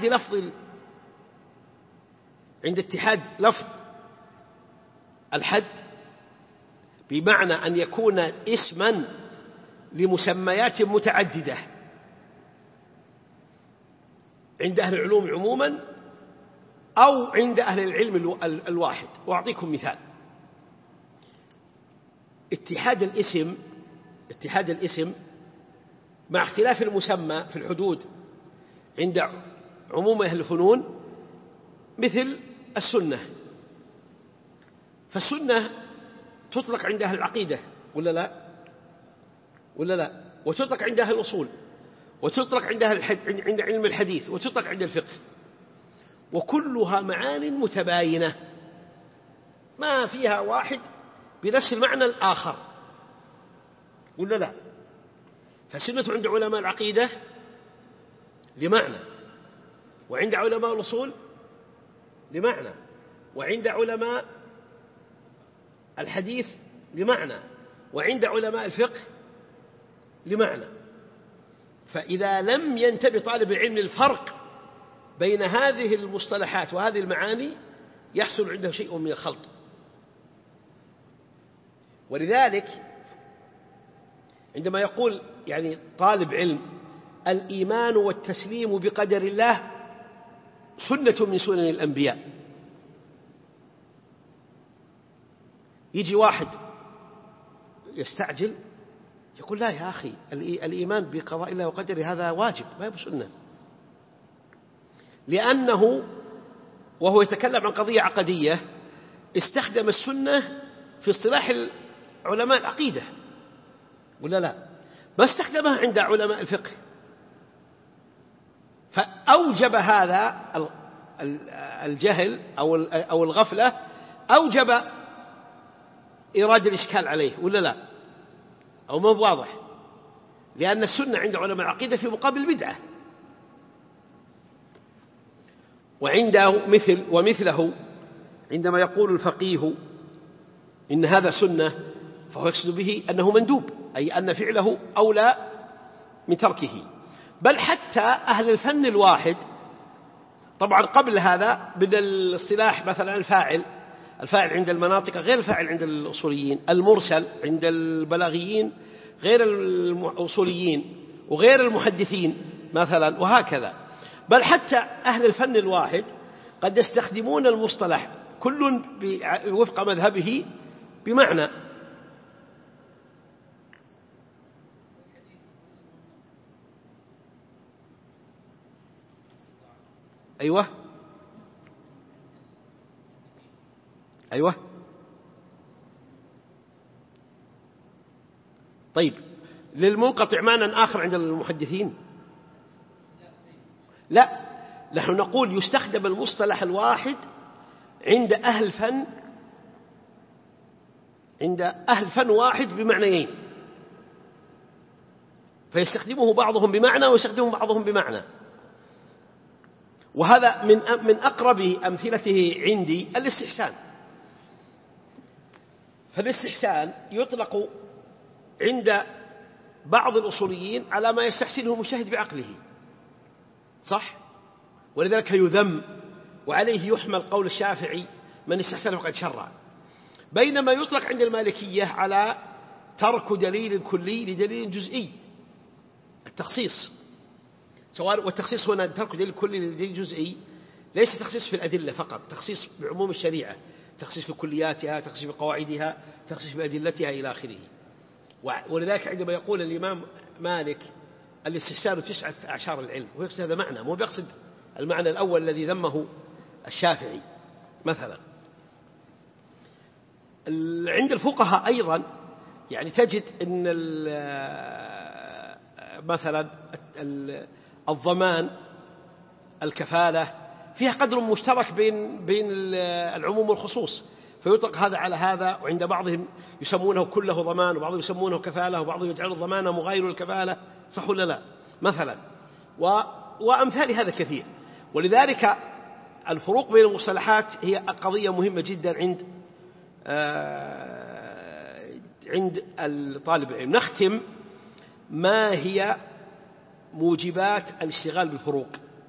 اتحاد لفظ الحد بمعنى أن يكون اسما لمسميات متعددة عند أهل العلوم عموما أو عند أهل العلم الواحد. وأعطيكم مثال: اتحاد الاسم مع اختلاف المسمى في الحدود عند عموم أهل الفنون مثل السنة. فالسنة تطلق عند أهل العقيدة ولا لا، وتطلق عند أهل الأصول، وتطلق عند علم الحديث، وتطلق عند الفقه، وكلها معان متباينة ما فيها واحد بنفس المعنى الآخر ولا لا. فالسنة عند علماء العقيدة لمعنى، وعند علماء الأصول لمعنى، وعند علماء الحديث لمعنى، وعند علماء الفقه لمعنى. فإذا لم ينتبه طالب العلم للفرق بين هذه المصطلحات وهذه المعاني يحصل عنده شيء من الخلط. ولذلك عندما يقول يعني طالب علم الإيمان والتسليم بقدر الله سنة من سنن الأنبياء، يجي واحد يستعجل يقول لا يا أخي، الإيمان بقضاء الله وقدره هذا واجب ما هو سنة، لأنه وهو يتكلم عن قضية عقدية استخدم السنة في اصطلاح علماء العقيدة، ولا لا ما استخدمها عند علماء الفقه، فأوجب هذا الجهل أو الغفلة، أوجب إيراد الإشكال عليه، ولا لا؟ أو ما واضح؟ لأن السنة عند علماء العقيدة في مقابل البدعة. وعنده ومثله عندما يقول الفقيه إن هذا سنة فهو يقصد به أنه مندوب، أي أن فعله أولى من تركه. بل حتى أهل الفن الواحد، طبعا قبل هذا بدأ الاصطلاح مثلا الفاعل عند المناطق غير الفاعل عند الأصوليين، المرسل عند البلاغيين غير الأصوليين وغير المحدثين مثلا، وهكذا. بل حتى أهل الفن الواحد قد يستخدمون المصطلح كل وفق مذهبه بمعنى. أيوة طيب، للمنقطع معنى آخر عند المحدثين؟ لا، نحن نقول يستخدم المصطلح الواحد عند أهل فن واحد بمعنيين، فيستخدمه بعضهم بمعنى ويستخدمه بعضهم بمعنى. وهذا من أقرب أمثلته عندي الاستحسان. فالاستحسان يطلق عند بعض الأصوليين على ما يستحسنه المجتهد بعقله، صح؟ ولذلك يذم، وعليه يحمل قول الشافعي من استحسن فقد شرع. بينما يطلق عند المالكية على ترك دليل كلي لدليل جزئي، التخصيص. والتخصيص هنا ترك دليل كلي لدليل جزئي ليس تخصيص في الأدلة فقط، تخصيص بعموم الشريعة، تخصيص في كلياتها، تخصيص في قواعدها، تخصيص بأدلتها إلى آخره. ولذلك عندما يقول الإمام مالك الاستحسان 19 العلم، هو يقصد هذا معنى، مو بيقصد المعنى الأول الذي ذمه الشافعي مثلا. عند الفقهاء أيضا يعني تجد أن مثلا الضمان، الكفالة فيها قدر مشترك بين العموم والخصوص، فيطلق هذا على هذا. وعند بعضهم يسمونه كله ضمان، وبعضهم يسمونه كفالة، وبعضهم يجعل الضمان مغاير للكفالة، صح ولا لا مثلا؟ وأمثال هذا كثير. ولذلك الفروق بين المصطلحات هي قضية مهمة جدا عند الطالب العلم. نختم، ما هي موجبات الاشتغال بالفروق؟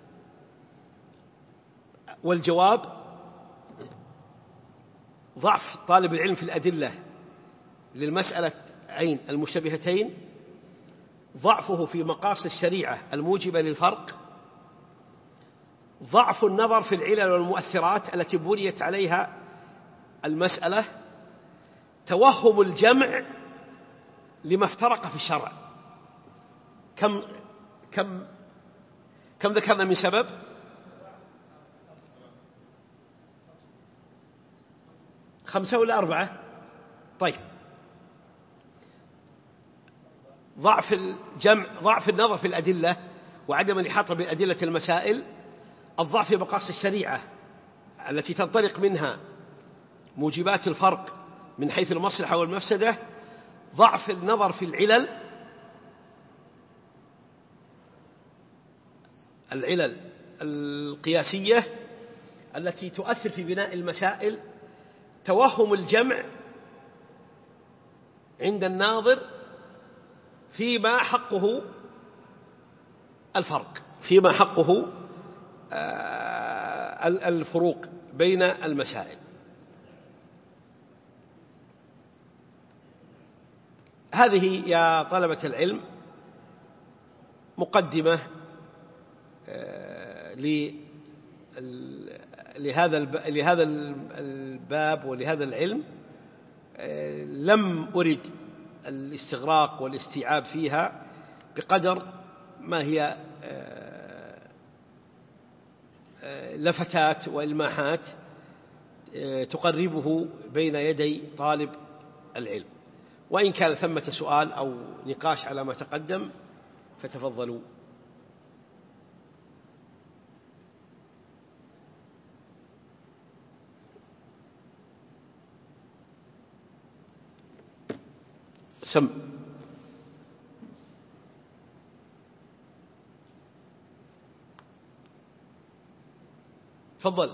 والجواب ضعف طالب العلم في الأدلة للمسألة عين المشتبهتين، ضعفه في مقاصد الشريعة الموجبة للفرق، ضعف النظر في العلل والمؤثرات التي بنيت عليها المسألة، توهم الجمع لما افترق في الشرع. كم ذكرنا من سبب؟ 5 ولا 4؟ طيب، ضعف الجمع، ضعف النظر في الأدلة وعدم الإحاطة بأدلة المسائل، الضعف في مقاصد الشريعة التي تنطلق منها موجبات الفرق من حيث المصلحة والمفسدة، ضعف النظر في العلل القياسية التي تؤثر في بناء المسائل، توهم الجمع عند الناظر فيما حقه الفروق بين المسائل. هذه يا طلبة العلم مقدمة لهذا الباب ولهذا العلم. لم أرد الاستغراق والاستيعاب فيها بقدر ما هي لفتات وإلماحات تقربه بين يدي طالب العلم. وإن كان ثمة سؤال أو نقاش على ما تقدم فتفضلوا. سم. تفضل.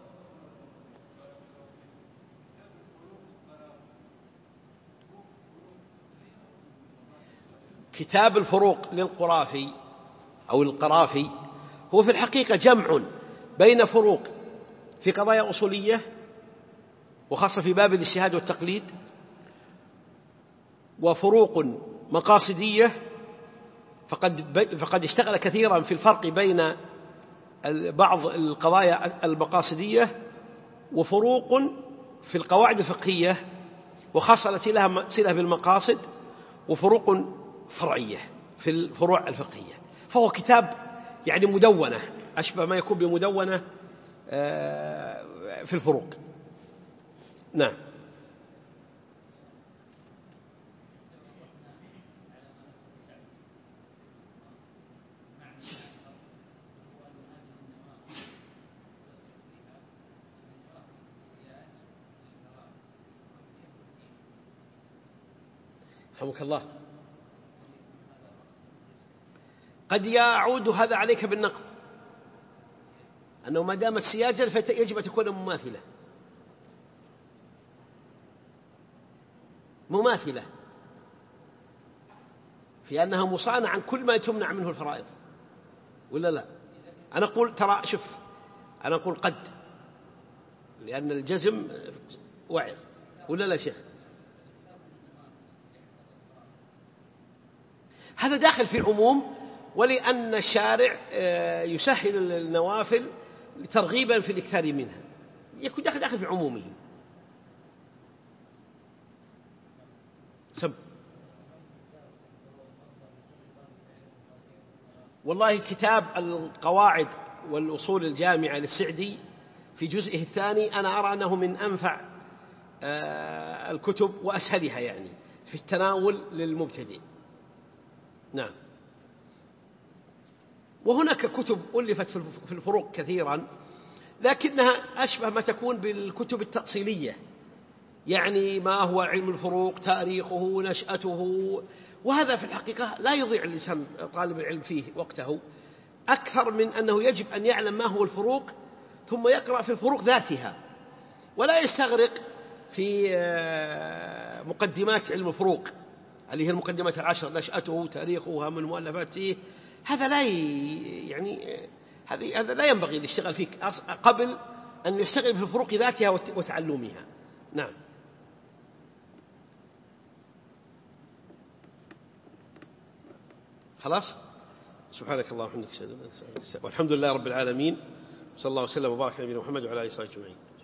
كتاب الفروق للقرافي أو القرافي هو في الحقيقة جمع بين فروق في قضايا أصولية وخاصة في باب الاجتهاد والتقليد، وفروق مقاصدية فقد اشتغل كثيرا في الفرق بين بعض القضايا المقاصدية، وفروق في القواعد الفقهية وخاصة التي لها صلة بالمقاصد، وفروق فرعية في الفروع الفقهية. فهو كتاب يعني مدونة، أشبه ما يكون بمدونة في الفروق. نعم. رحمك الله. قد يعود هذا عليك بالنقد، أنه ما دامت سياجا فيجب أن تكون مماثلة في أنها مصانعة عن كل ما تمنع منه الفرائض، ولا لا؟ أنا أقول ترى شوف، أنا أقول قد، لأن الجزم وعر، ولا لا شيخ؟ هذا داخل في عموم، ولأن الشارع يسهل النوافل ترغيبا في الإكثار منها، يكون داخل في عمومه. سب. والله كتاب القواعد والأصول الجامعة للسعدي في جزئه الثاني أنا أرى أنه من أنفع الكتب وأسهلها يعني في التناول للمبتدئ. نعم. وهناك كتب ألفت في الفروق كثيرا، لكنها أشبه ما تكون بالكتب التأصيلية، يعني ما هو علم الفروق، تاريخه، نشأته، وهذا في الحقيقة لا يضيع الإنسان طالب العلم فيه وقته، أكثر من أنه يجب أن يعلم ما هو الفروق ثم يقرأ في الفروق ذاتها، ولا يستغرق في مقدمات علم الفروق اللي هي المقدمات 10، نشأته، تاريخه، من مؤلفات فيه. هذا هذا لا ينبغي أن يشتغل فيه قبل أن يشتغل في الفروق ذاتها وتعلمها. نعم. خلاص. سبحانك اللهم وبحمدك، والحمد لله رب العالمين، صلى الله وسلم وبارك على نبينا محمد وعلى آله وصحبه أجمعين.